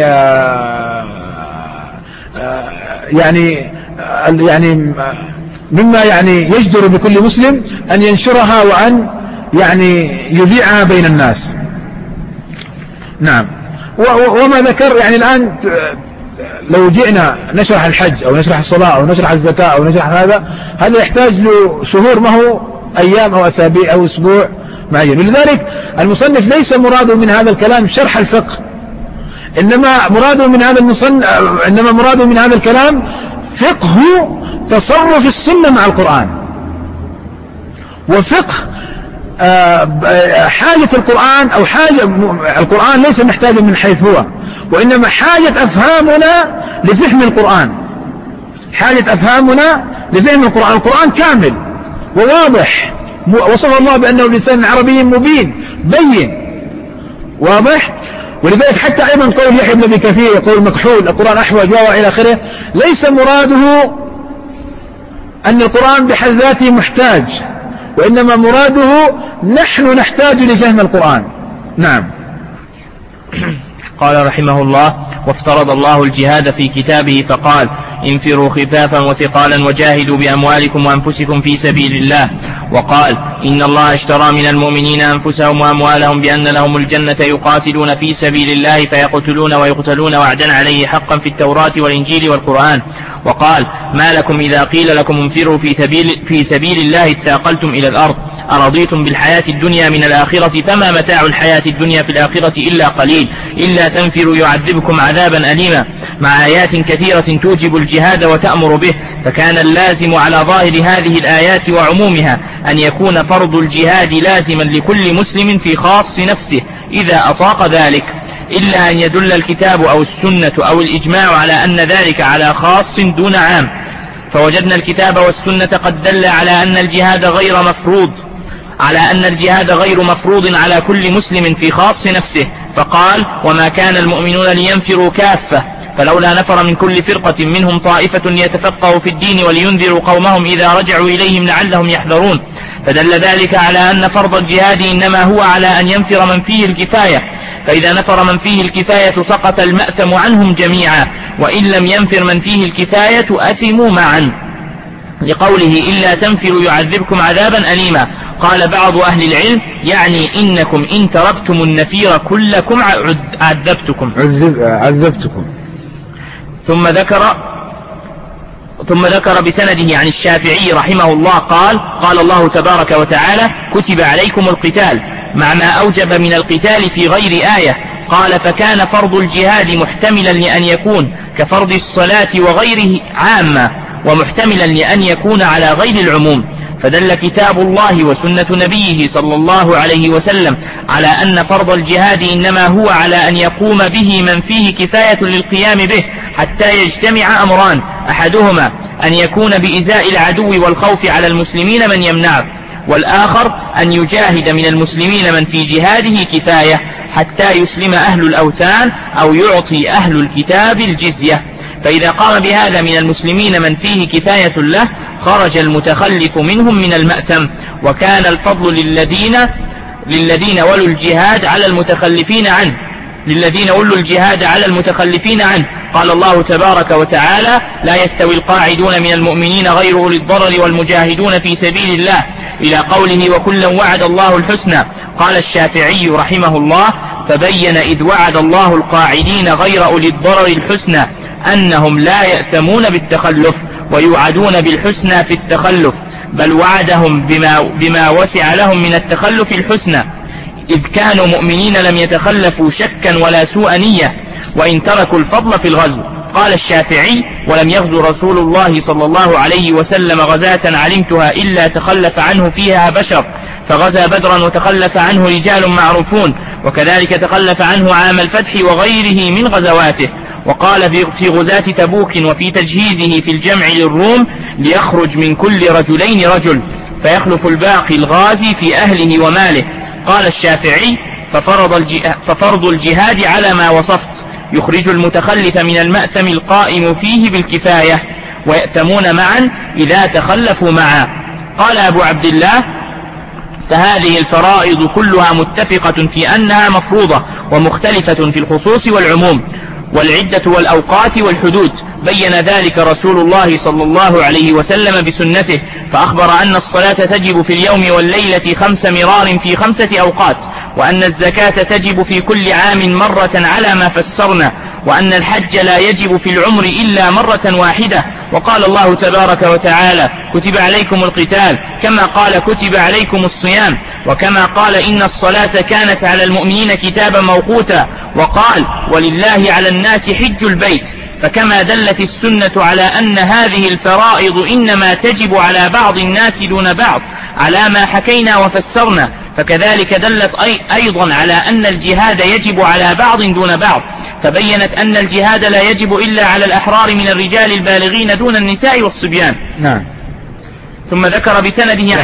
يعني مما يعني يجدر بكل مسلم أن ينشرها وأن يعني يذيعها بين الناس. نعم. وما ذكر يعني الآن لو جئنا نشرح الحج أو نشرح الصلاة أو نشرح الزكاة أو نشرح هذا يحتاج له شهور، ما هو أيام أو أسابيع أو أسبوع معين. ولذلك المصنف ليس مراده من هذا الكلام شرح الفقه، إنما مراده من هذا الكلام فقه تصرف السنة مع القرآن، وفقه حاجة القرآن أو حاجة القرآن ليس محتاجا من حيث هو، وإنما حاجة أفهامنا لفهم القرآن، حاجة أفهامنا لفهم القرآن. القرآن كامل وواضح، وصف الله بأنه لسان عربي مبين بين، واضح؟ ولذلك حتى أيضا قول يحيى بن أبي كثير يقول مكحول القرآن أحوج إلى آخره، ليس مراده أن القرآن بحد ذاته محتاج، وإنما مراده نحن نحتاج لفهم القرآن. نعم. قال رحمه الله: وافترض الله الجهاد في كتابه فقال: انفروا خفافا وثقالا وجاهدوا بأموالكم وأنفسكم في سبيل الله. وقال إن الله اشترى من المؤمنين أنفسهم وأموالهم بأن لهم الجنة يقاتلون في سبيل الله فيقتلون ويقتلون وعدا عليه حقا في التوراة والإنجيل والقرآن. وقال ما لكم إذا قيل لكم انفروا في سبيل الله اثاقلتم إلى الأرض أرضيتم بالحياة الدنيا من الآخرة فما متاع الحياة الدنيا في الآخرة إلا قليل إلا تنفروا يعذبكم عذابا أليما، مع آيات كثيرة توجب الجهاد وتأمر به. فكان اللازم على ظاهر هذه الآيات وعمومها أن يكون فرض الجهاد لازما لكل مسلم في خاص نفسه إذا أطاق ذلك، إلا أن يدل الكتاب أو السنة أو الإجماع على أن ذلك على خاص دون عام. فوجدنا الكتاب والسنة قد دل على أن الجهاد غير مفروض على كل مسلم في خاص نفسه، فقال وما كان المؤمنون لينفروا كافة فلولا نفر من كل فرقة منهم طائفة ليتفقهوا في الدين ولينذروا قومهم إذا رجعوا إليهم لعلهم يحذرون. فدل ذلك على أن فرض الجهاد إنما هو على أن ينفر من فيه الكفاية، فإذا نفر من فيه الكفاية سقط المأثم عنهم جميعا، وإن لم ينفر من فيه الكفاية أثموا معا، لقوله إلا تنفروا يعذبكم عذابا أليما. قال بعض أهل العلم يعني إنكم إن تركتم النفير كلكم عذبتكم. ثم ذكر بسنده عن الشافعي رحمه الله قال الله تبارك وتعالى كتب عليكم القتال، مع ما أوجب من القتال في غير آية. قال فكان فرض الجهاد محتملا لأن يكون كفرض الصلاة وغيره عامة، ومحتملا لأن يكون على غير العموم. فدل كتاب الله وسنة نبيه صلى الله عليه وسلم على أن فرض الجهاد إنما هو على أن يقوم به من فيه كفاية للقيام به حتى يجتمع أمران، أحدهما أن يكون بإزاء العدو والخوف على المسلمين من يمنعه، والآخر أن يجاهد من المسلمين من في جهاده كفاية حتى يسلم أهل الأوثان أو يعطي أهل الكتاب الجزية. فإذا قام بهذا من المسلمين من فيه كفاية له خرج المتخلف منهم من المأثم، وكان الفضل للذين ولوا الجهاد على المتخلفين عنه. قال الله تبارك وتعالى لا يستوي القاعدون من المؤمنين غير أولي الضرر والمجاهدون في سبيل الله إلى قوله وكلا وعد الله الحسنى. قال الشافعي رحمه الله فبين إذ وعد الله القاعدين غير أولي الضرر الحسنى أنهم لا يأثمون بالتخلف ويوعدون بالحسنى في التخلف، بل وعدهم بما وسع لهم من التخلف الحسنى، إذ كانوا مؤمنين لم يتخلفوا شكا ولا سوء نية وإن تركوا الفضل في الغزو. قال الشافعي ولم يغزو رسول الله صلى الله عليه وسلم غزاة علمتها إلا تخلف عنه فيها بشر، فغزا بدرا وتخلف عنه رجال معروفون، وكذلك تخلف عنه عام الفتح وغيره من غزواته. وقال في غزاة تبوك وفي تجهيزه في الجمع للروم ليخرج من كل رجلين رجل فيخلف الباقي الغازي في أهله وماله. قال الشافعي ففرض الجهاد على ما وصفت يخرج المتخلف من المأثم القائم فيه بالكفاية، ويأثمون معا إذا تخلفوا معا. قال أبو عبد الله فهذه الفرائض كلها متفقة في أنها مفروضة ومختلفة في الخصوص والعموم والعدة والأوقات والحدود. بين ذلك رسول الله صلى الله عليه وسلم بسنته، فأخبر أن الصلاة تجب في اليوم والليلة 5 مرار في 5 أوقات، وأن الزكاة تجب في كل عام مرة على ما فسرنا، وأن الحج لا يجب في العمر إلا مرة واحدة. وقال الله تبارك وتعالى كتب عليكم القتال كما قال كتب عليكم الصيام، وكما قال إن الصلاة كانت على المؤمنين كتابا موقوتا، وقال ولله على الناس حج البيت. فكما دلت السنة على أن هذه الفرائض إنما تجب على بعض الناس دون بعض على ما حكينا وفسرنا، فكذلك دلت أيضا على أن الجهاد يجب على بعض دون بعض، فبينت أن الجهاد لا يجب إلا على الأحرار من الرجال البالغين دون النساء والصبيان. نعم. ثم ذكر بسنده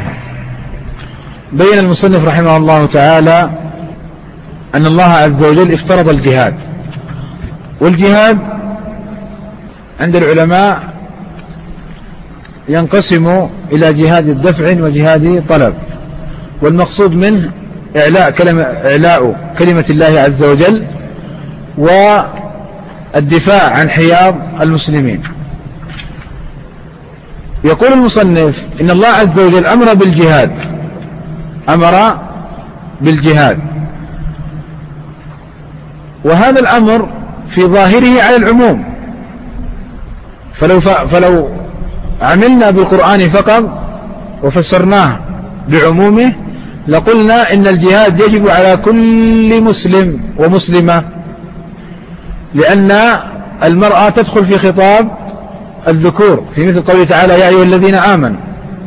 بين المصنف رحمه الله تعالى أن الله عز وجل افترض الجهاد، والجهاد عند العلماء ينقسم إلى جهاد الدفع وجهاد طلب، والمقصود منه إعلاء كلمة الله عز وجل والدفاع عن حياض المسلمين. يقول المصنف إن الله عز وجل أمر بالجهاد، وهذا الأمر في ظاهره على العموم، فلو عملنا بالقرآن فقط وفسرناه بعمومه لقلنا إن الجهاد يجب على كل مسلم ومسلمة، لأن المرأة تدخل في خطاب الذكور في مثل قوله تعالى يا أيها الذين آمنوا.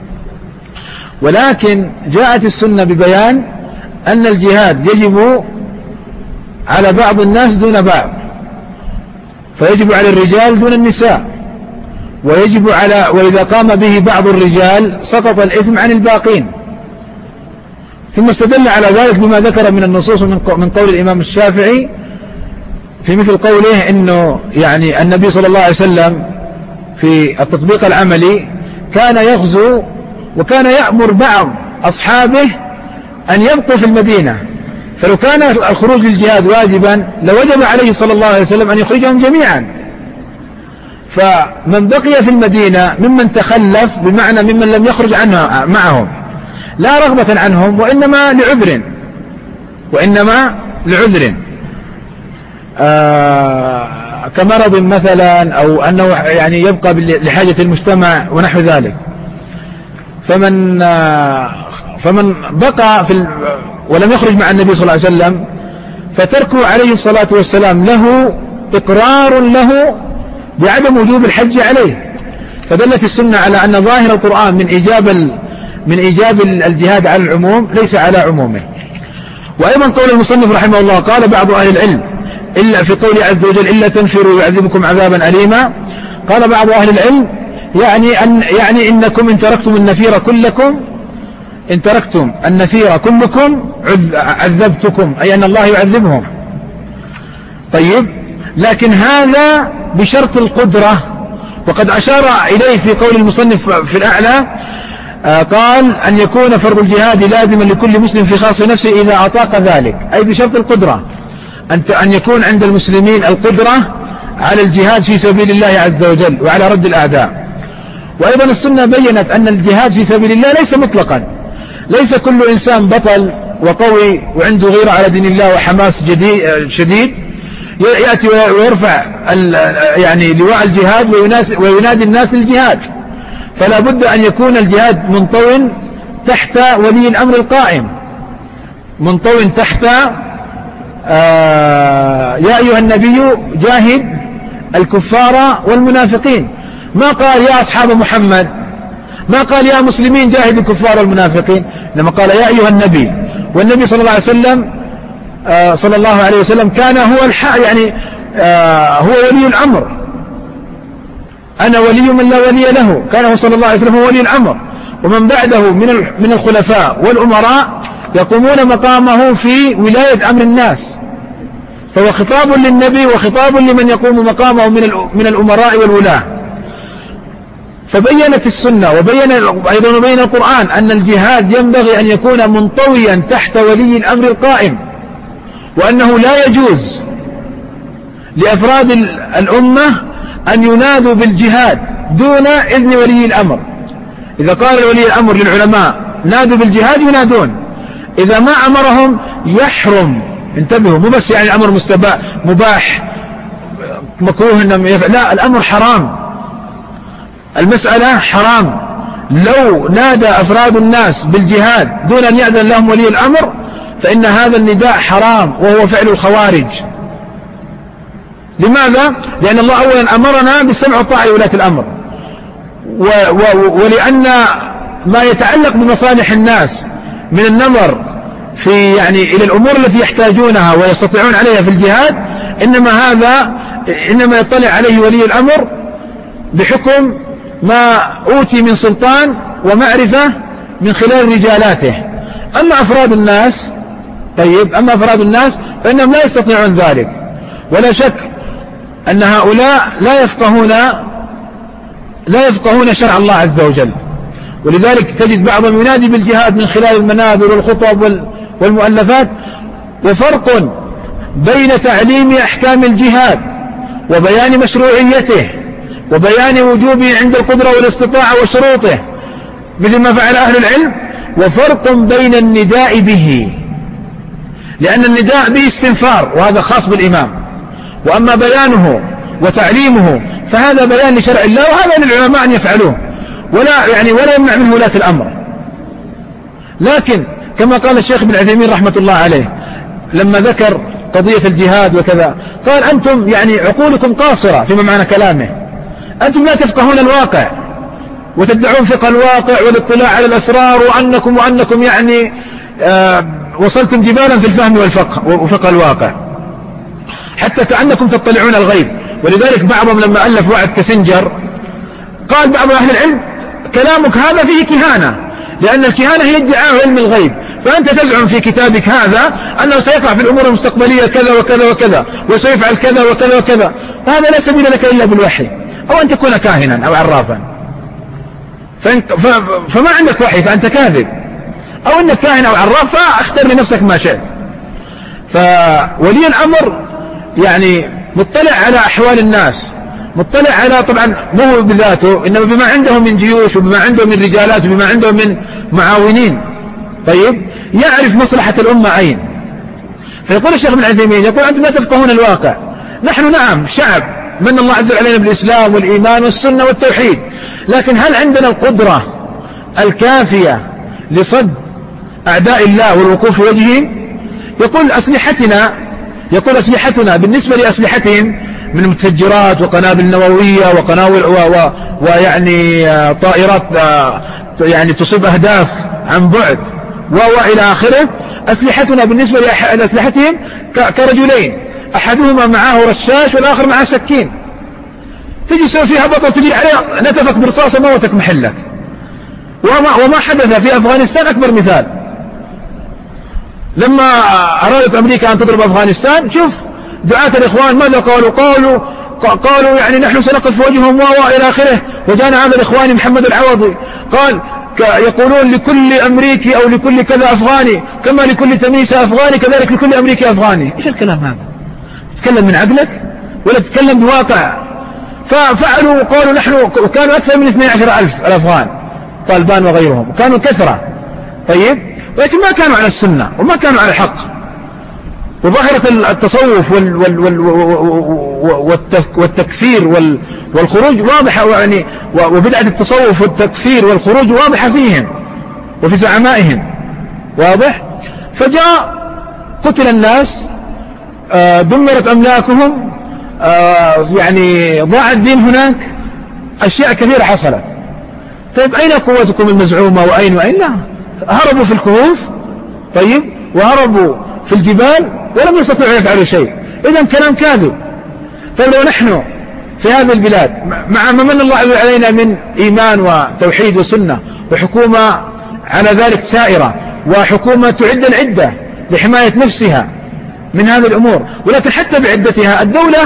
ولكن جاءت السنة ببيان أن الجهاد يجب على بعض الناس دون بعض، فيجب على الرجال دون النساء، وإذا قام به بعض الرجال سقط الإثم عن الباقين. ثم استدل على ذلك بما ذكر من النصوص من قول الإمام الشافعي في مثل قوله إنه يعني النبي صلى الله عليه وسلم في التطبيق العملي كان يغزو وكان يأمر بعض أصحابه أن يبقوا في المدينة، فلو كان الخروج للجهاد واجبا لوجب عليه صلى الله عليه وسلم أن يخرجهم جميعا. فمن بقي في المدينة ممن تخلف بمعنى ممن لم يخرج معهم لا رغبة عنهم وإنما لعذر كمرض مثلا، أو أنه يعني يبقى لحاجة المجتمع ونحو ذلك. فمن بقى ولم يخرج مع النبي صلى الله عليه وسلم فتركه عليه الصلاة والسلام له إقرار له بعدم وجوب الحج عليه. فدلت السنة على أن ظاهر القرآن من إيجاب الجهاد على العموم ليس على عمومه. وأيضا قول المصنف رحمه الله قال بعض أهل العلم إلا في قوله عز وجل إلا تنفروا يعذبكم عذابا أليما، قال بعض أهل العلم يعني إنكم إن تركتم النفير كلكم عذبتكم، أي أن الله يعذبهم. طيب، لكن هذا بشرط القدرة، وقد أشار إليه في قول المصنف في الأعلى قال أن يكون فرض الجهاد لازما لكل مسلم في خاص نفسه إذا أطاق ذلك، أي بشرط القدرة، أن يكون عند المسلمين القدرة على الجهاد في سبيل الله عز وجل وعلى رد الأعداء. وأيضا السنة بيّنت أن الجهاد في سبيل الله ليس مطلقا، ليس كل إنسان بطل وقوي وعنده غيرة على دين الله وحماس شديد يأتي ويرفع يعني لواء الجهاد وينادي الناس للجهاد. فلا بد أن يكون الجهاد منطوٍ تحت ولي الأمر القائم، منطوٍ تحت يا أيها النبي جاهد الكفار والمنافقين. ما قال يا أصحاب محمد، ما قال يا مسلمين جاهد الكفار والمنافقين، لما قال يا أيها النبي. والنبي صلى الله عليه وسلم كان هو هو ولي الأمر، أنا ولي من لا ولي له، كان هو صلى الله عليه وسلم هو ولي الأمر، ومن بعده من الخلفاء والأمراء يقومون مقامه في ولاية أمر الناس، فهو خطاب للنبي وخطاب لمن يقوم مقامه من الأمراء والولاة. فبينت السنة وبين القرآن أن الجهاد ينبغي أن يكون منطويا تحت ولي الأمر القائم، وأنه لا يجوز لأفراد الأمة أن ينادوا بالجهاد دون إذن ولي الأمر. إذا قال ولي الأمر للعلماء نادوا بالجهاد ينادون، إذا ما أمرهم يحرم. انتبهوا، مو بس يعني الأمر مباح مكروه لا، الأمر حرام، المسألة حرام. لو نادى أفراد الناس بالجهاد دون أن يأذن لهم ولي الأمر فإن هذا النداء حرام، وهو فعل الخوارج. لماذا؟ لأن الله أولا أمرنا بالسمع والطاعة لولاة الأمر، ولأن ما يتعلق بمصالح الناس من النظر في إلى الأمور التي يحتاجونها ويستطيعون عليها في الجهاد، إنما يطلع عليه ولي الأمر بحكم ما أوتي من سلطان ومعرفة من خلال رجالاته. أما أفراد الناس فإنهم لا يستطيعون ذلك، ولا شك أن هؤلاء لا يفقهون شرع الله عز وجل. ولذلك تجد بعضهم ينادي بالجهاد من خلال المنابر والخطب والمؤلفات. وفرق بين تعليم أحكام الجهاد وبيان مشروعيته وبيان وجوبه عند القدرة والاستطاعة وشروطه مثل ما فعل أهل العلم، وفرق بين النداء به، لأن النداء به استنفار وهذا خاص بالإمام، وأما بيانه وتعليمه فهذا بيان لشرع الله، وهذا للعلماء أن يفعلوه ولا يمنع منه ولاة الأمر. لكن كما قال الشيخ ابن عثيمين رحمة الله عليه لما ذكر قضية الجهاد وكذا، قال أنتم عقولكم قاصرة فيما معنى كلامه، أنتم لا تفقهون الواقع وتدعون فقه الواقع والاطلاع على الأسرار، وأنكم وصلتم جبالا في الفهم وفقه الواقع، حتى كأنكم تطلعون الغيب. ولذلك بعضهم لما ألف وعد كسنجر قال بعض أهل العلم كلامك هذا فيه كهانة، لأن الكهانة هي ادعاء علم الغيب، فأنت تزعم في كتابك هذا أنه سيقع في الأمور المستقبلية كذا وكذا وكذا وسيفعل كذا وكذا وكذا، فهذا لا سبيل لك إلا بالوحي، أو أن تكون كاهنا أو عرافا، فما عندك وحي فأنت كاذب، أو أنك كاهن أو عراف فاختر لنفسك ما شئت. فولي الأمر مطلع على أحوال الناس، مطلع على طبعا مو هو بذاته، إنما بما عندهم من جيوش وبما عندهم من رجالات وبما عندهم من معاونين، طيب يعرف مصلحة الأمة أين. فيقول الشيخ ابن عثيمين يقول أنتم لا تفقهون الواقع، نحن نعم شعب من الله عز وجل علينا بالإسلام والإيمان والسنة والتوحيد، لكن هل عندنا القدرة الكافية لصد أعداء الله والوقوف في وجههم؟ يقول أسلحتنا بالنسبة لأسلحتهم من متفجرات وقنابل نووية وقناول طائرات تصيب أهداف عن بعد وإلى آخره، أسلحتنا بالنسبة لأسلحتهم كرجلين أحدهما معه رشاش والآخر معه سكين، تجي تسوي فيها بطل تجي عليه نتفك برصاصة موتك محلك. وما حدث في أفغانستان أكبر مثال، لما أرادت أمريكا أن تضرب أفغانستان شوف دعاة الإخوان ماذا قالوا نحن سنقف وجههم وإلى آخره. وجاءنا هذا الإخواني محمد العوضي قال يقولون لكل أمريكي أو لكل كذا أفغاني كما لكل تميسة أفغاني كذلك لكل أمريكي أفغاني. إيش الكلام هذا؟ تتكلم من عقلك ولا تتكلم بواقع؟ ففعلوا وقالوا نحن، وكانوا أكثر من 12,000 الأفغان طالبان وغيرهم، وكانوا كثرة، طيب ولكن ما كانوا على السنة وما كانوا على الحق. وظاهرة التصوف والتكفير والخروج واضحة، وبدعة التصوف والتكفير والخروج واضحة فيهم وفي زعمائهم واضح. فجاء قتل الناس، دمرت أملاكهم، ضاع الدين هناك، أشياء كثيرة حصلت. طيب أين قوتكم المزعومة وأين لا؟ هربوا في الكهوف، طيب وهربوا في الجبال ولم يستطيعوا يفعلوا شيء، إذن كلام كاذب. طيب لو نحن في هذه البلاد مع ما من الله علينا من إيمان وتوحيد وسنة وحكومة على ذلك سائرة، وحكومة تعد العدة لحماية نفسها من هذه الأمور، ولكن حتى بعدتها الدولة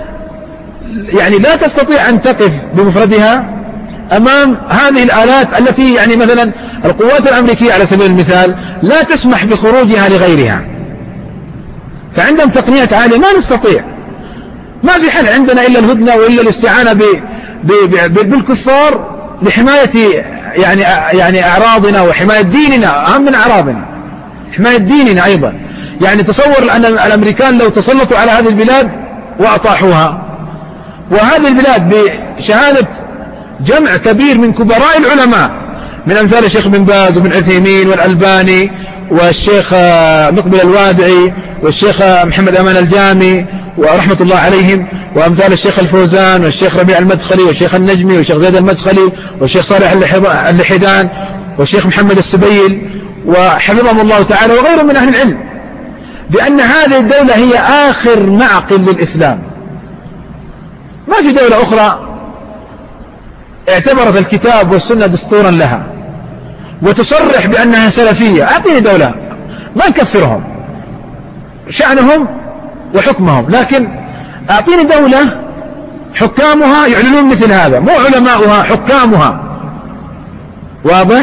لا تستطيع أن تقف بمفردها أمام هذه الآلات التي مثلا القوات الأمريكية على سبيل المثال لا تسمح بخروجها لغيرها، فعندهم تقنيات عالية ما نستطيع، ما في حل عندنا إلا الهدنة وإلا الاستعانة بالكفار لحماية أعراضنا وحماية ديننا، أهم من أعراضنا حماية ديننا أيضا. تصور أن الأمريكان لو تسلطوا على هذه البلاد وأطاحوها، وهذه البلاد بشهادة جمع كبير من كبراء العلماء من أمثال الشيخ بن باز وبن عثيمين والألباني والشيخ مقبل الوادعي والشيخ محمد أمان الجامي ورحمة الله عليهم، وأمثال الشيخ الفوزان والشيخ ربيع المدخلي والشيخ النجمي والشيخ زيد المدخلي والشيخ صالح اللحيدان والشيخ محمد السبيل وحفظهم الله تعالى وغيرهم من أهل العلم، بأن هذه الدولة هي آخر معقل للإسلام. ما في دولة أخرى اعتبرت الكتاب والسنة دستورا لها وتصرح بأنها سلفية. أعطيني دولة، ما نكفرهم شأنهم وحكمهم، لكن أعطيني دولة حكامها يعلنون مثل هذا، مو علماؤها حكامها، واضح؟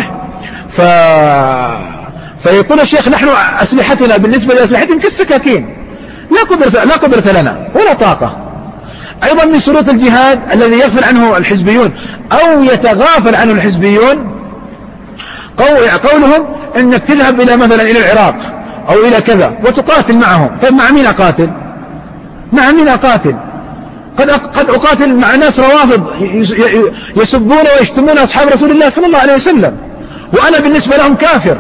فيقول الشيخ نحن أسلحتنا بالنسبة لأسلحتهم كالسكاكين، لا قدرة لنا ولا طاقة. أيضا من شروط الجهاد الذي يغفل عنه الحزبيون أو يتغافل عنه الحزبيون قولهم إنك تذهب إلى مثلا إلى العراق أو إلى كذا وتقاتل معهم. طيب مع مين أقاتل؟ مع مين أقاتل؟ قد أقاتل مع ناس روافض يسبون ويشتمون أصحاب رسول الله صلى الله عليه وسلم وأنا بالنسبة لهم كافر.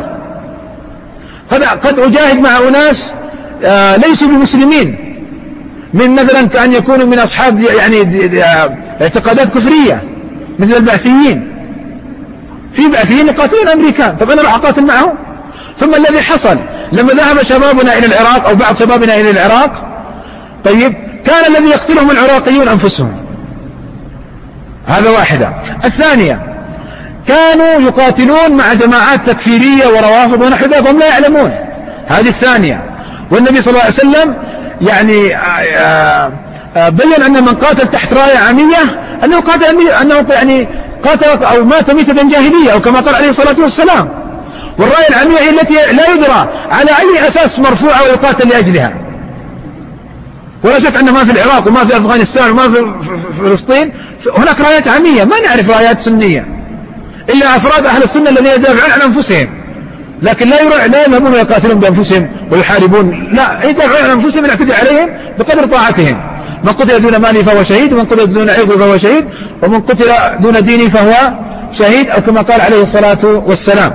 قد أجاهد مع أناس ليسوا بمسلمين من مثلا كأن يكونوا من أصحاب يعني اعتقادات كفرية مثل البعثيين. في بعثيين يقاتلون الأمريكان. طب أنا راح أقاتل معهم؟ ثم الذي حصل لما ذهب شبابنا إلى العراق أو بعض شبابنا إلى العراق، طيب كان الذي يقتلهم العراقيون أنفسهم. هذا واحدة. الثانية كانوا يقاتلون مع جماعات تكفيرية وروافض ونحو ذلك وهم لا يعلمون. هذه الثانية. والنبي صلى الله عليه وسلم يعني بين أن من قاتل تحت راية عامية أنه قاتل أو مات ميتة جاهلية أو كما قال عليه الصلاة والسلام. والراية العامية هي التي لا يدرى على أي أساس مرفوعة ويقاتل لأجلها. ولا شك أن ما في العراق وما في أفغانستان وما في فلسطين هناك رايات عامية، ما نعرف رايات سنية إلا أفراد أهل السنة الذين يدافعون عن أنفسهم، لكن لا يذهبون ويقاتلون بأنفسهم ويحاربون، لا يدافعون عن أنفسهم ويعتدي عليهم بقدر طاعتهم. من قتل دون مالي فهو شهيد، ومن قتل دون عرضه فهو شهيد، ومن قتل دون ديني فهو شهيد، أو كما قال عليه الصلاة والسلام.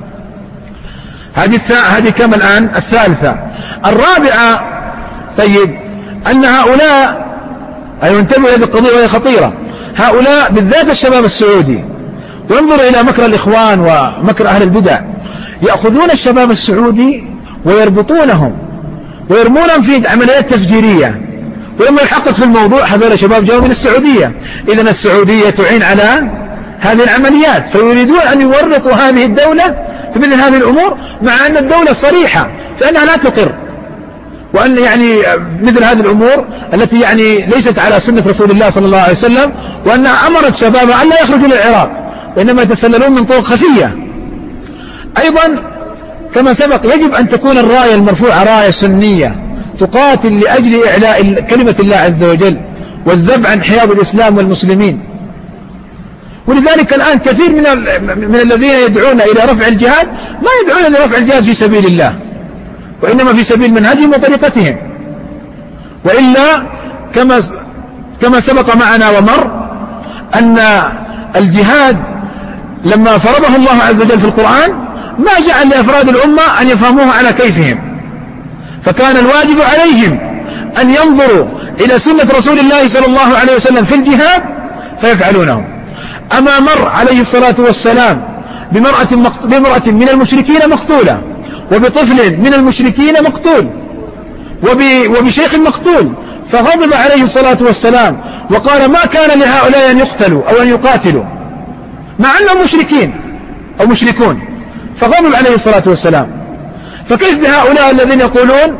هذه كم الآن؟ الثالثة. الرابعة طيب أن هؤلاء أي انتبهوا هذه القضية وهي خطيرة. هؤلاء بالذات الشباب السعودي، وانظروا إلى مكر الإخوان ومكر أهل البدع، يأخذون الشباب السعودي ويربطونهم ويرمونهم في عمليات تفجيرية، ولما يحقق في الموضوع هذول شباب جاءوا من السعودية، إذن السعودية تعين على هذه العمليات، فيريدون أن يورطوا هذه الدولة في مثل هذه الأمور، مع أن الدولة صريحة فإنها لا تقر، وأن يعني مثل هذه الأمور التي يعني ليست على سنة رسول الله صلى الله عليه وسلم، وأنها أمرت شبابها أن لا يخرجوا للعراق وإنما يتسللون من طرق خفية. أيضا كما سبق يجب أن تكون الراية المرفوعة راية سنية تقاتل لأجل إعلاء كلمة الله عز وجل والذب عن حياض الإسلام والمسلمين. ولذلك الآن كثير من الذين يدعون إلى رفع الجهاد ما يدعون إلى رفع الجهاد في سبيل الله، وإنما في سبيل منهجهم وطريقتهم. وإلا كما سبق معنا ومر أن الجهاد لما فرضه الله عز وجل في القرآن ما جعل لأفراد الأمة أن يفهموه على كيفهم، فكان الواجب عليهم أن ينظروا إلى سنة رسول الله صلى الله عليه وسلم في الجهاد فيفعلونه. أما مر عليه الصلاة والسلام بامرأة من المشركين مقتولة، وبطفل من المشركين مقتول، وبشيخ مقتول، فغضب عليه الصلاة والسلام وقال ما كان لهؤلاء أن يقتلوا أو أن يقاتلوا مع أنهم مشركين أو مشركون، فغضب عليه الصلاة والسلام. فكيف بهؤلاء الذين يقولون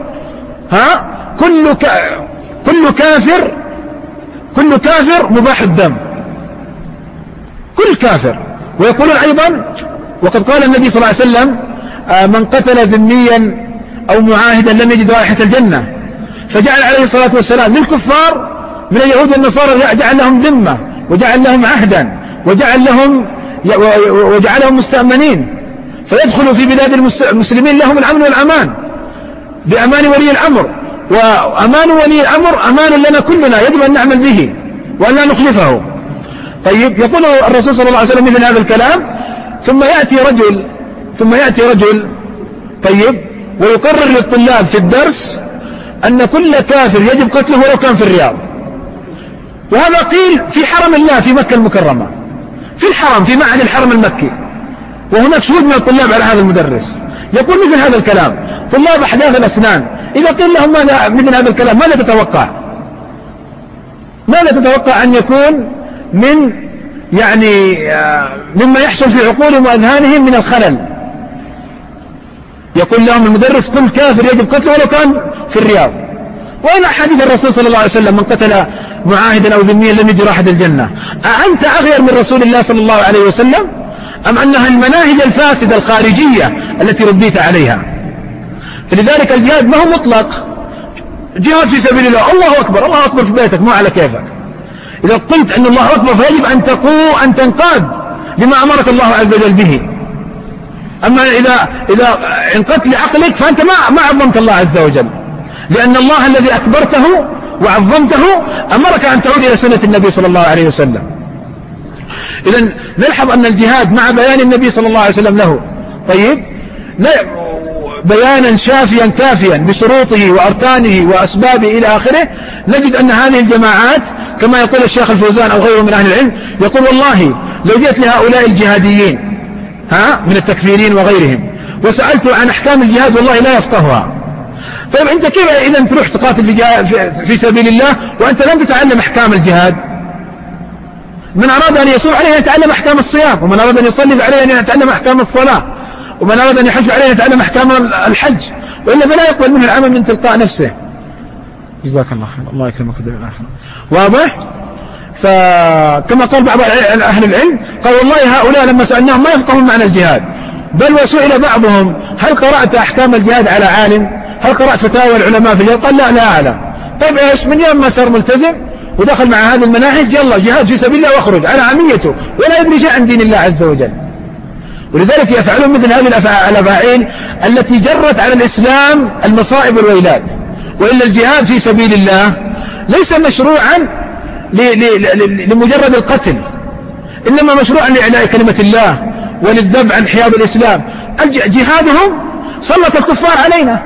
كل كافر مباح الدم، كل كافر. ويقولون أيضا وقد قال النبي صلى الله عليه وسلم من قتل ذميا أو معاهدا لم يجد رائحة الجنة، فجعل عليه الصلاة والسلام للكفار من اليهود والنصارى جعل لهم ذمة وجعل لهم عهدا وجعلهم مستأمنين، فيدخلوا في بلاد المسلمين لهم الأمن والأمان بأمان ولي الأمر، وأمان ولي الأمر أمان لنا كلنا يجب أن نعمل به وأن لا نخلفه. طيب يقول الرسول صلى الله عليه وسلم مثل هذا الكلام، ثم يأتي رجل طيب ويقرر للطلاب في الدرس أن كل كافر يجب قتله ولو كان في الرياض. وهذا قيل في حرم الله في مكة المكرمة، في الحرم في معهد الحرم المكي، وهناك شهود من الطلاب على هذا المدرس يقول مثل هذا الكلام. طلاب أحداث الأسنان إذا قيل لهم ماذا مثل هذا الكلام ماذا تتوقع أن يكون من يعني مما يحصل في عقولهم وأذهانهم من الخلل؟ يقول لهم المدرس كل كافر يجب قتله ولو كان في الرياض. وإلى حديث الرسول صلى الله عليه وسلم من قتل معاهدا أو ذميا لم يجد رائحة الجنة. أأنت أغير من رسول الله صلى الله عليه وسلم أم أنها المناهج الفاسدة الخارجية التي ربيت عليها؟ فلذلك الجهاد ما هو مطلق، جهاد في سبيل الله، الله أكبر الله أكبر في بيتك مو على كيفك. إذا قلت أن الله أكبر فيجب أن تنقاد لما أمرك الله عز وجل به. أما إذا انقدت لعقلك فأنت ما عظمت الله عز وجل، لأن الله الذي أكبرته وعظمته أمرك أن تعود إلى سنة النبي صلى الله عليه وسلم. إذن نلحظ أن الجهاد مع بيان النبي صلى الله عليه وسلم له، طيب، بيانا شافيا كافيا بشروطه وأركانه وأسبابه إلى آخره، نجد أن هذه الجماعات كما يقول الشيخ الفوزان أو غيره من أهل العلم، يقول والله لو جئت لهؤلاء الجهاديين من التكفيرين وغيرهم وسألت عن أحكام الجهاد والله لا يفقهها. طيب أنت كيف إذا تروح تقاتل في سبيل الله وأنت لم تتعلم أحكام الجهاد؟ من أراد أن يصوم عليه أن يتعلم أحكام الصيام، ومن أراد أن يصلي عليه أن يتعلم أحكام الصلاة، ومن أراد أن يحج عليه أن يتعلم أحكام الحج، وإلا فلا يقبل منه العمل من تلقاء نفسه. جزاك الله خير، الله يكرمك في الدنيا والآخرة. واضح؟ فكما قال بعض أهل العلم قال والله هؤلاء لما سألناهم ما يفقهون معنى الجهاد، بل وسئل بعضهم هل قرأت أحكام الجهاد على عالم؟ هل قرأت فتاوى العلماء في الجهاد؟ قال لا أعلم. طيب إيش؟ من يوم ما صار ملتزم ودخل مع هذه المناهج يلا جهاد في سبيل الله واخرج على عميته ولا يدري شيء عن دين الله عز وجل. ولذلك يفعلون مثل هذه الأفاعيل التي جرت على الإسلام المصائب والويلات. وإلا الجهاد في سبيل الله ليس مشروعا لمجرد القتل، إنما مشروعا لإعلاء كلمة الله وللذب عن حياض الإسلام. جهادهم سلط الكفار علينا،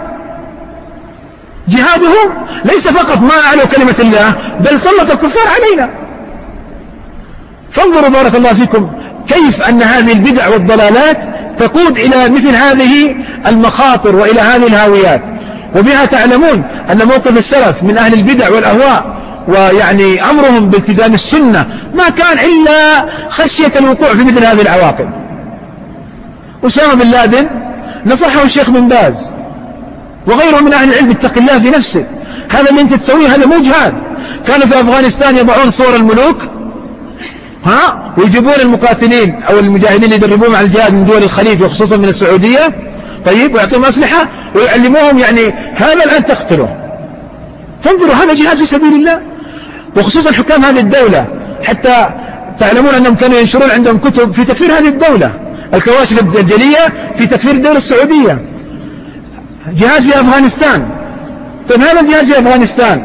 جهادهم ليس فقط ما أعلوا كلمة الله بل سلط الكفار علينا. فانظروا بارك الله فيكم كيف أن هذه البدع والضلالات تقود إلى مثل هذه المخاطر وإلى هذه الهاويات. وبها تعلمون أن موقف السلف من أهل البدع والأهواء ويعني أمرهم بالتزام السنة ما كان إلا خشية الوقوع في مثل هذه العواقب. أسامة بن لادن نصحه الشيخ بن باز وغيره من أهل العلم اتق الله في نفسه، هذا اللي أنت تسويه هذا مو جهاد. كانوا في أفغانستان يضعون صور الملوك ويجيبون المقاتلين أو المجاهدين اللي يدربوهم على الجهاد من دول الخليج وخصوصا من السعودية، طيب، ويعطيهم أسلحة ويعلموهم يعني هذا الآن تقتله. فانظروا هذا جهاد في سبيل الله. وخصوصا حكام هذه الدولة حتى تعلمون أنهم كانوا ينشرون عندهم كتب في تكفير هذه الدولة، الكواشف الجلية في تكفير الدولة السعودية. جهاد في أفغانستان. طيب هذا الجهاد في أفغانستان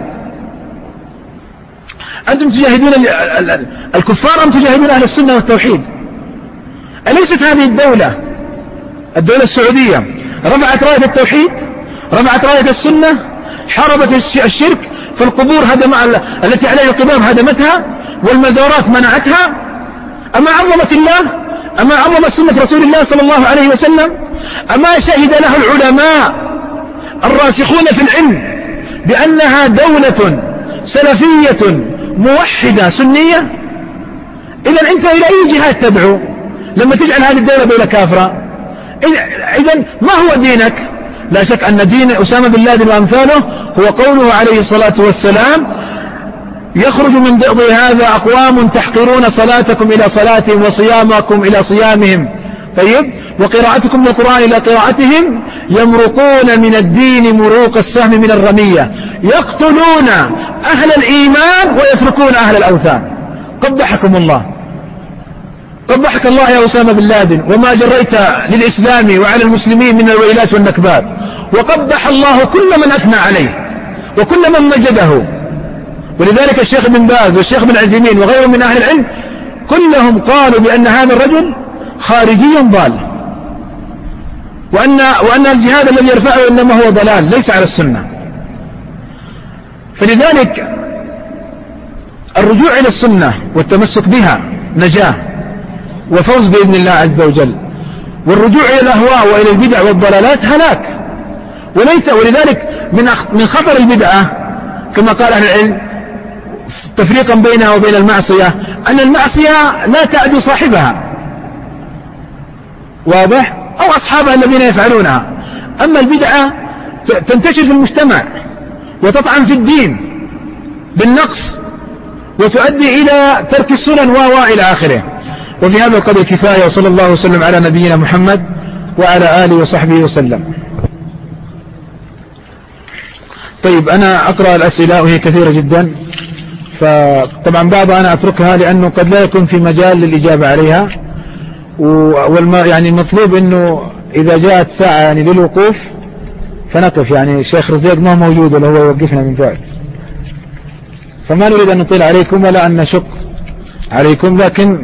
أنتم تجاهدون الكفار أم تجاهدون أهل السنة والتوحيد؟ أليست هذه الدولة السعودية رفعت راية التوحيد، رفعت راية السنة، حاربت الشرك، فالقبور التي عليها القباب هدمتها والمزارات منعتها؟ أما عظمت الله؟ أما عظمت سنة رسول الله صلى الله عليه وسلم؟ أما شهد له العلماء الراسخون في العلم بأنها دولة سلفية موحدة سنية؟ إذن أنت إلى أي جهاد تدعو لما تجعل هذه الدولة دولة كافرة؟ إذن ما هو دينك؟ لا شك أن دين أسامة بن لادن وأمثاله هو قوله عليه الصلاة والسلام يخرج من ضئض هذا أقوام تحقرون صلاتكم إلى صلاتهم وصيامكم إلى صيامهم، طيب، وقراءتكم للقرآن إلى قراءتهم، يمرقون من الدين مروق السهم من الرمية، يقتلون أهل الإيمان ويتركون أهل الأوثان. قبحكم الله، قبحك الله يا أسامة بن لادن وما جريت للإسلام وعلى المسلمين من الويلات والنكبات، وقبح الله كل من أثنى عليه وكل من مجده. ولذلك الشيخ بن باز والشيخ بن عثيمين وغيرهم من أهل العلم كلهم قالوا بأن هذا الرجل خارجي ضال، وأن الجهاد الذي يرفعه إنما هو ضلال ليس على السنة. فلذلك الرجوع إلى السنة والتمسك بها نجاة وفوز بإذن الله عز وجل، والرجوع إلى الأهواء وإلى البدع والضلالات هلاك. ولذلك من خطر البدعة كما قال أهل العلم تفريقا بينها وبين المعصية أن المعصية لا تعدو صاحبها، واضح، أو أصحابها الذين يفعلونها. أما البدعة تنتشر في المجتمع وتطعن في الدين بالنقص وتؤدي إلى ترك السنن وإلى آخره. وفي هذا القدر كفاية، وصلى الله وسلم على نبينا محمد وعلى آله وصحبه وسلم. طيب أنا أقرأ الأسئلة وهي كثيرة جدا، فطبعا بعضها أنا أتركها لأنه قد لا يكون في مجال للإجابة عليها، يعني المطلوب أنه إذا جاءت ساعة يعني للوقوف فنقف، يعني الشيخ رزيق ما موجود ولا هو يوقفنا من فعل، فما نريد أن نطيل عليكم ولا أن نشق عليكم. لكن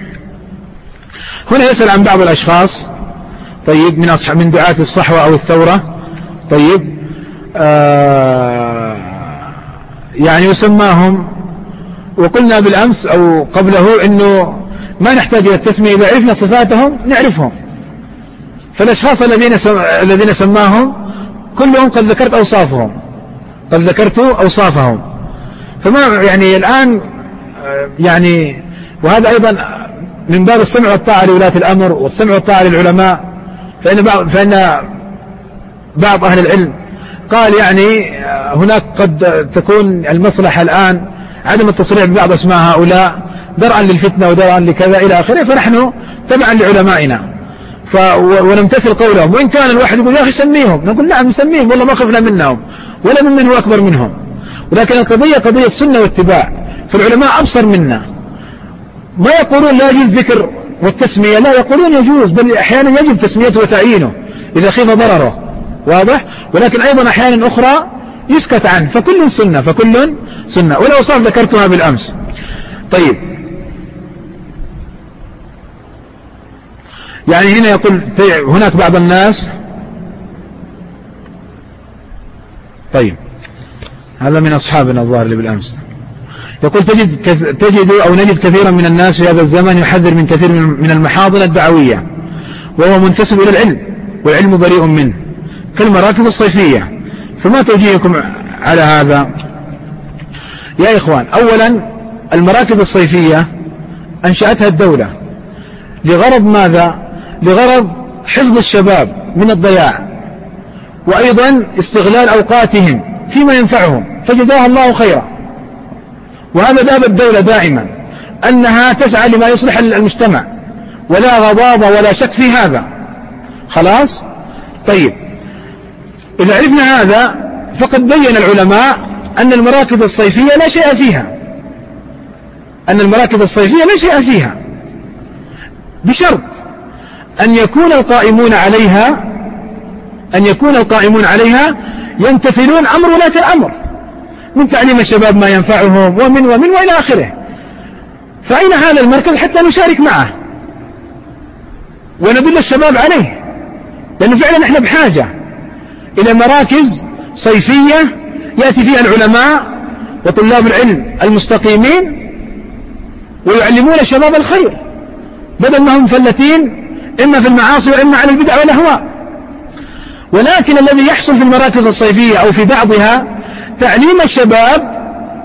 هنا يسأل عن بعض الأشخاص، طيب من دعاة الصحوة أو الثورة، طيب يعني يسماهم، وقلنا بالأمس أو قبله أنه ما نحتاج إلى التسمية، إذا عرفنا صفاتهم نعرفهم. فالأشخاص الذين سماهم كلهم قد ذكرت أوصافهم، فما يعني الآن يعني، وهذا أيضا من باب السمع والطاعة لولاة الأمر والسمع والطاعة للعلماء، فإن بعض أهل العلم قال يعني هناك قد تكون المصلحة الآن عدم التصريح ببعض أسماء هؤلاء درعا للفتنة ودرعا لكذا إلى آخره، فنحن تبعا لعلمائنا ونمتثل قولهم، وإن كان الواحد يقول يا أخي سميهم، نقول نعم نسميهم والله ما خفنا منهم ولا ممن هو أكبر منهم، ولكن القضية قضية السنة واتباع، فالعلماء أبصر منا، ما يقولون لا يجوز ذكر والتسمية، لا يقولون يجوز، بل أحيانا يجب تسميته وتعيينه إذا خيف ضرره، واضح، ولكن أيضا أحيانا أخرى يسكت عنه، فكل سنة، والأوصاف ذكرتها بالأمس. طيب يعني هنا يقول هناك بعض الناس، طيب هذا من أصحابنا الظاهر اللي بالأمس، يقول تجد أو نجد كثيرا من الناس في هذا الزمن يحذر من كثير من المحاضن الدعوية وهو منتسب إلى العلم والعلم بريء منه كالمراكز الصيفية، فما توجيهكم على هذا؟ يا إخوان، أولا المراكز الصيفية أنشأتها الدولة لغرض ماذا؟ لغرض حفظ الشباب من الضياع، وأيضا استغلال أوقاتهم فيما ينفعهم، فجزاها الله خيرا. وهذا داب الدولة دائما أنها تسعى لما يصلح المجتمع، ولا غضاضة ولا شك في هذا، خلاص. طيب إذا عرفنا هذا فقد بين العلماء أن المراكز الصيفية لا شيء فيها، بشرط أن يكون القائمون عليها يمتثلون أمر ولاة الأمر من تعليم الشباب ما ينفعهم ومن وإلى آخره. فأين هذا المركز حتى نشارك معه وندل الشباب عليه؟ لأنه فعلا احنا بحاجة إلى مراكز صيفية يأتي فيها العلماء وطلاب العلم المستقيمين ويعلمون الشباب الخير، بدل ما هم مفلتين إما في المعاصي وإما على البدع والأهواء. ولكن الذي يحصل في المراكز الصيفية أو في بعضها تعليم الشباب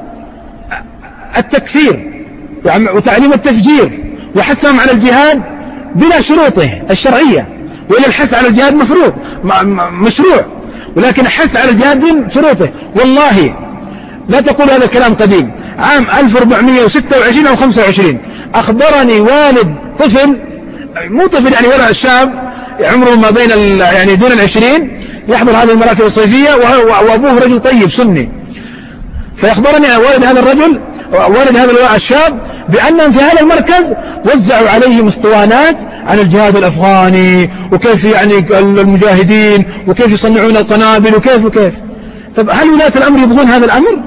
التكفير وتعليم التفجير وحثهم على الجهاد بلا شروطه الشرعية، وإلا الحث على الجهاد مشروع، ولكن الحث على الجهاد من شروطه. والله لا تقول هذا الكلام قديم، عام 1426 أو 25 أخبرني والد طفل، مو طفل يعني ولا شاب عمره ما بين يعني دون 20 يحضر هذه المراكز الصيفية، وأبوه رجل طيب سني، فيخبرني والد هذا الشاب بأنهم في هذا المركز وزعوا عليهم اسطوانات عن الجهاد الأفغاني وكيف يعني المجاهدين وكيف يصنعون القنابل وكيف. طب هل ولاة الأمر يبغون هذا الأمر؟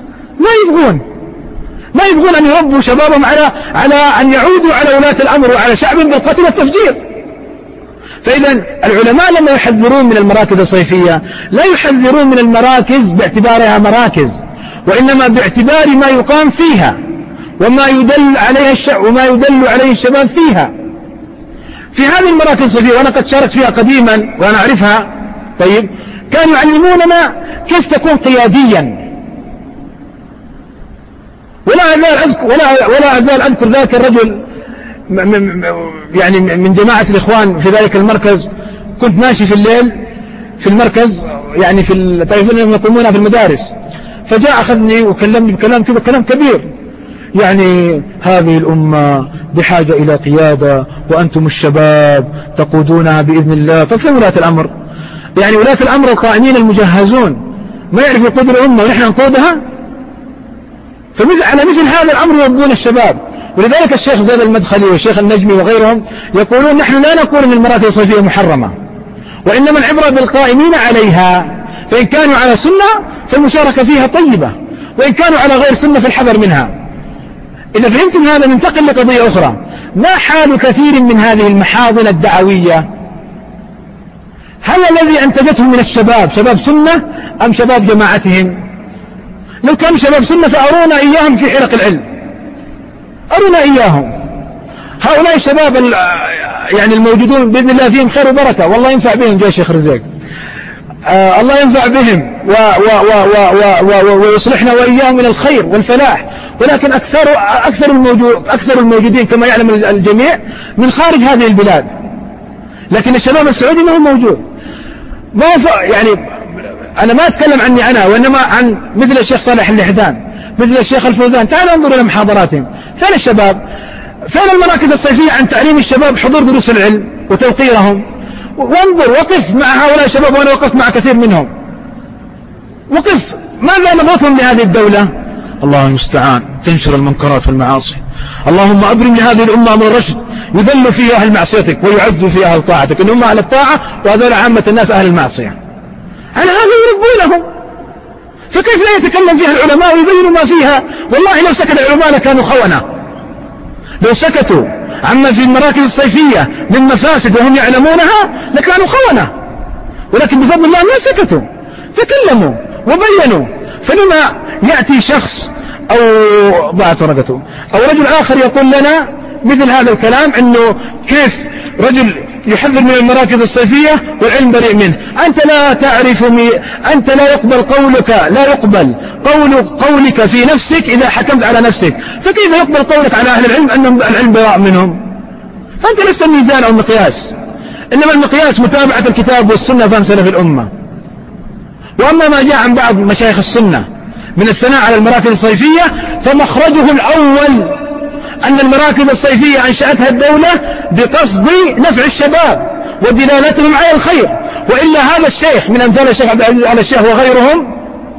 ما يبغون أن يربوا شبابهم على أن يعودوا على ولاة الأمر وعلى شعب بالقتل والتفجير. فإذا العلماء لما يحذرون من المراكز الصيفية لا يحذرون من المراكز باعتبارها مراكز، وإنما باعتبار ما يقام فيها وما يدل عليه الشباب فيها. في هذه المراكز الصيفية، وأنا قد شاركت فيها قديما وأنا أعرفها، طيب كانوا يعلموننا كيف تكون قياديا، ولا أزال أذكر ذاك الرجل يعني من جماعة الإخوان في ذلك المركز، كنت ماشي في الليل في المركز يعني تعرفون أنهم يقومونها في المدارس، فجاء أخذني وكلمني بكلام كذا كلام كبير، يعني هذه الأمة بحاجة إلى قيادة وأنتم الشباب تقودونها بإذن الله. ففي ولاة الأمر يعني ولاة الأمر القائمين المجهزون ما يعرف يقود الأمة ونحن نقودها. على مثل هذا الأمر يربون الشباب. ولذلك الشيخ زيد المدخلي والشيخ النجمي وغيرهم يقولون نحن لا نقول أن المراتب الصيفية محرمة، وإنما العبرة بالقائمين عليها، فإن كانوا على سنة فالمشاركة فيها طيبة، وإن كانوا على غير سنة فالحذر منها. إذا فهمتم هذا ننتقل لقضية أخرى. ما حال كثير من هذه المحاضن الدعوية؟ هل الذي أنتجتهم من الشباب شباب سنة أم شباب جماعتهم؟ لو كانوا شباب سنة فأرونا إياهم في حلق العلم، أرونا إياهم. هؤلاء الشباب يعني الموجودون بإذن الله فيهم خير وبركة، والله ينفع بهم جاي الشيخ رزاق، الله ينفع بهم ويصلحنا وإياهم من الخير والفلاح. ولكن أكثر الموجودين كما يعلم الجميع من خارج هذه البلاد، لكن الشباب السعودي ما هو موجود. يعني أنا ما أتكلم عني أنا، وإنما عن مثل الشيخ صالح اللحدان، مثل الشيخ الفوزان. تعالوا انظروا إلى محاضراتهم. فين الشباب؟ فين المراكز الصيفية عن تعليم الشباب حضور دروس العلم وتوقيرهم؟ وانظر، وقف مع هؤلاء الشباب، وأنا وقفت مع كثير منهم. وقف، ماذا نبغثهم لهذه الدولة؟ الله المستعان. تنشر المنكرات والمعاصي. اللهم أبرم لهذه الأمة أمر الرشد يذل فيها أهل معصيتك ويعز فيها أهل طاعتك. إن هم أهل الطاعة وهذول عامة الناس أهل المعصية. على هذا يربونهم. فكيف لا يتكلم فيها العلماء ويبينوا ما فيها؟ والله لو سكت العلماء لكانوا خونة. لو سكتوا عما في المراكز الصيفية من مفاسد وهم يعلمونها لكانوا خونة، ولكن بفضل الله ما سكتوا، تكلموا وبينوا. فلما يأتي شخص أو ضاعت ورقته أو رجل آخر يقول لنا مثل هذا الكلام، أنه كيف رجل يحذر من المراكز الصيفية والعلم بريء منه؟ أنت لا تعرف أنت لا يقبل قولك في نفسك إذا حكمت على نفسك، فكيف يقبل قولك على أهل العلم أن العلم براء منهم؟ فأنت لست الميزان أو المقياس، إنما المقياس متابعة الكتاب والسنة فهم سلف الأمة. وأما ما جاء عن بعض مشايخ السنة من الثناء على المراكز الصيفية فمخرجه الأول أن المراكز الصيفية أنشأتها الدولة بقصد نفع الشباب ودلالتهم على الخير، وإلا هذا الشيخ من أمثال الشيخ عبد العزيز آل الشيخ وغيرهم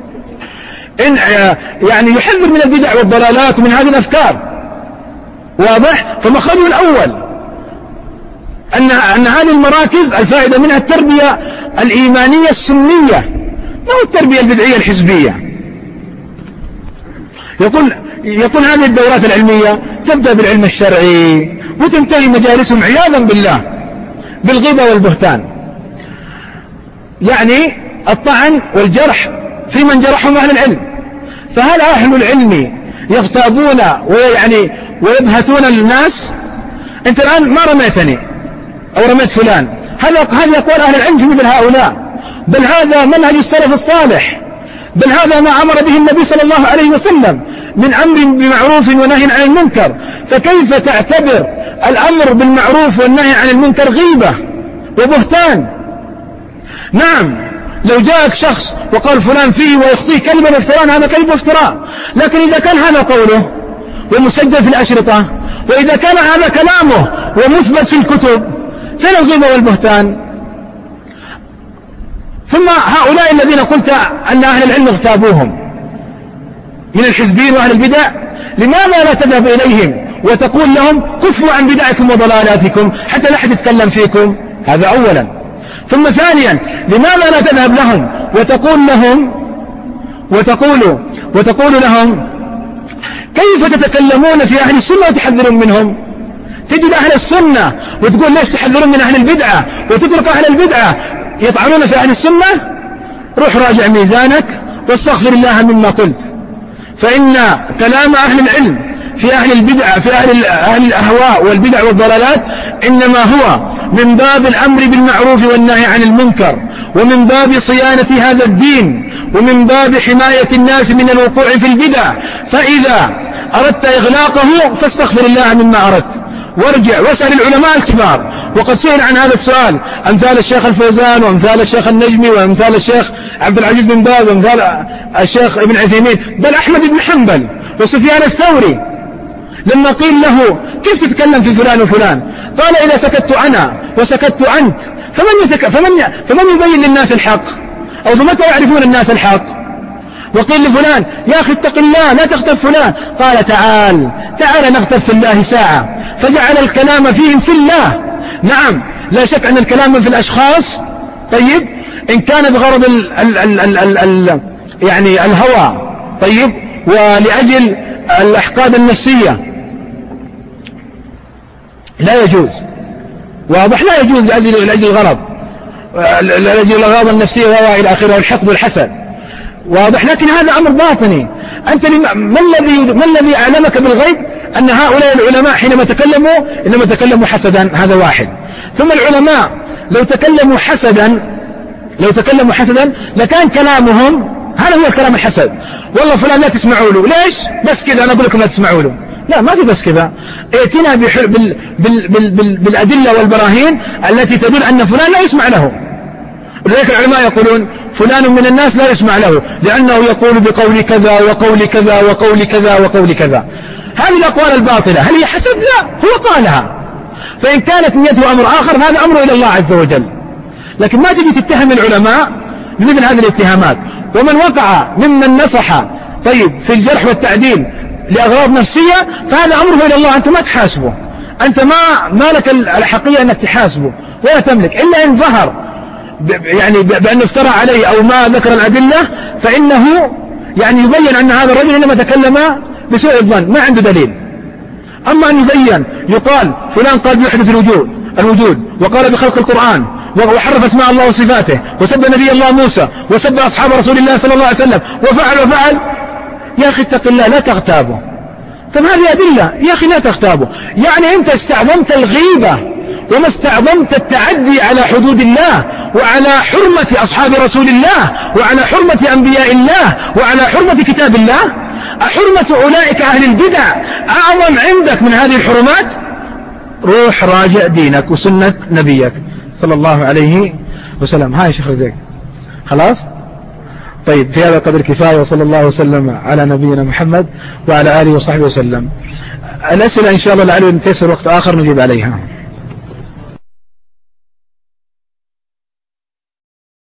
يعني يحذر من البدع والضلالات ومن هذه الأفكار. واضح؟ فمخرجه الأول أن هذه المراكز الفائدة منها التربية الإيمانية السنية، ما هو التربية البدعية الحزبية. يقول هذه الدورات العلمية تبدأ بالعلم الشرعي وتنتهي مجالسهم عياذا بالله بالغيبة والبهتان، يعني الطعن والجرح في من جرحهم أهل العلم. فهل أهل العلم يغتابون ويبهتون الناس؟ أنت الآن ما رميتني أو رميت فلان، هذا يقول أهل العلم في مثل هؤلاء. بل هذا منهج السلف الصالح، بل هذا ما أمر به النبي صلى الله عليه وسلم من أمر بمعروف ونهي عن المنكر. فكيف تعتبر الأمر بالمعروف والنهي عن المنكر غيبة وبهتان؟ نعم، لو جاءك شخص وقال فلان فيه ويخطيه كلمة بافتراء هذا كلمة بافتراء، لكن إذا كان هذا قوله ومسجل في الأشرطة، وإذا كان هذا كلامه ومثبت في الكتب، فين الغيبة والبهتان؟ ثم هؤلاء الذين قلت أن أهل العلم اغتابوهم من الحزبين وأهل البدع، لماذا لا تذهب إليهم وتقول لهم كفوا عن بدعكم وضلالاتكم حتى لا أحد يتكلم فيكم؟ هذا أولا. ثم ثانيا، لماذا لا تذهب لهم وتقول لهم كيف تتكلمون في أهل السنة وتحذرون منهم؟ تجد أهل السنة وتقول ليش تحذرون من أهل البدعة وتترك أهل البدعة يطعنون في أهل السنة؟ روح راجع ميزانك واستغفر الله مما قلت، فإن كلام أهل العلم في أهل البدعة في أهل الأهواء والبدع والضلالات إنما هو من باب الأمر بالمعروف والنهي عن المنكر، ومن باب صيانة هذا الدين، ومن باب حماية الناس من الوقوع في البدع. فإذا أردت إغلاقه فاستغفر الله مما أردت، وارجع واسأل العلماء الكبار. وقد سئل عن هذا السؤال أمثال الشيخ الفوزان وأمثال الشيخ النجمي وأمثال الشيخ عبد العزيز بن باز وأمثال الشيخ ابن عثيمين، بل أحمد بن حنبل وسفيان الثوري لما قيل له كيف تتكلم في فلان وفلان، قال إذا سكت أنا وسكت أنت فمن يبين للناس الحق، أو فمتى يعرفون الناس الحق؟ وقيل لفلان يا أخي اتق الله لا تغتب فلان، قال تعال نغتب في الله ساعة، فجعل الكلام فيهم في الله. نعم لا شك أن الكلام في الأشخاص طيب إن كان بغرض يعني الهوى طيب ولأجل الأحقاد النفسية لا يجوز، واضح، لا يجوز لأجل الغرض، لأجل الأغراض النفسية وإلى آخره والحقد والحسد، واضح. لكن هذا أمر باطني. أنت ما الذي أعلمك بالغيب أن هؤلاء العلماء حينما تكلموا إنما تكلموا حسدا؟ هذا واحد. ثم العلماء لو تكلموا حسدا لكان كلامهم هذا هو الكلام الحسد، والله فلان لا تسمعوا له، ليش؟ بس كذا أنا أقول لكم لا تسمعوا له. لا، ما في بس كذا، ائتنا بالأدلة والبراهين التي تدل أن فلان لا يسمع له. ولذلك العلماء يقولون فلان من الناس لا يسمع له لأنه يقول بقول كذا وقول كذا وقول كذا وقول كذا. هذه الأقوال الباطلة هل هي حسد؟ لا، هو قالها. فإن كانت نيته أمر آخر هذا أمر إلى الله عز وجل. لكن ما تجي تتهم العلماء بمثل هذه الاتهامات. ومن وقع ممن نصح طيب في الجرح والتعديل لأغراض نفسية فهذا أمره إلى الله، أنت ما تحاسبه، أنت ما لك الحقية أنك تحاسبه ولا تملك، إلا إن ظهر يعني بأنه افترى عليه أو ما ذكر الأدلة فإنه يعني يبين أن هذا الرجل إنما تكلم بسوء الظن ما عنده دليل. أما أن يبين يقال فلان قال بوحدة الوجود وقال بخلق القرآن وحرف اسماء الله وصفاته وسب نبي الله موسى وسب أصحاب رسول الله صلى الله عليه وسلم وفعل، يا أخي اتق الله لا تغتابه. ثم هذه أدلة يا أخي لا تغتابه، يعني أنت استعظمت الغيبة وما استعظمت التعدي على حدود الله وعلى حرمة أصحاب رسول الله وعلى حرمة أنبياء الله وعلى حرمة كتاب الله. أحرمة أولئك أهل البدع أعظم عندك من هذه الحرمات؟ روح راجع دينك وسنة نبيك صلى الله عليه وسلم. هاي شيخ رزيق خلاص. طيب في هذا القدر كفاية، وصلى الله وسلم على نبينا محمد وعلى آله وصحبه وسلم. الأسئلة إن شاء الله لعله نتيسر وقت آخر نجيب عليها.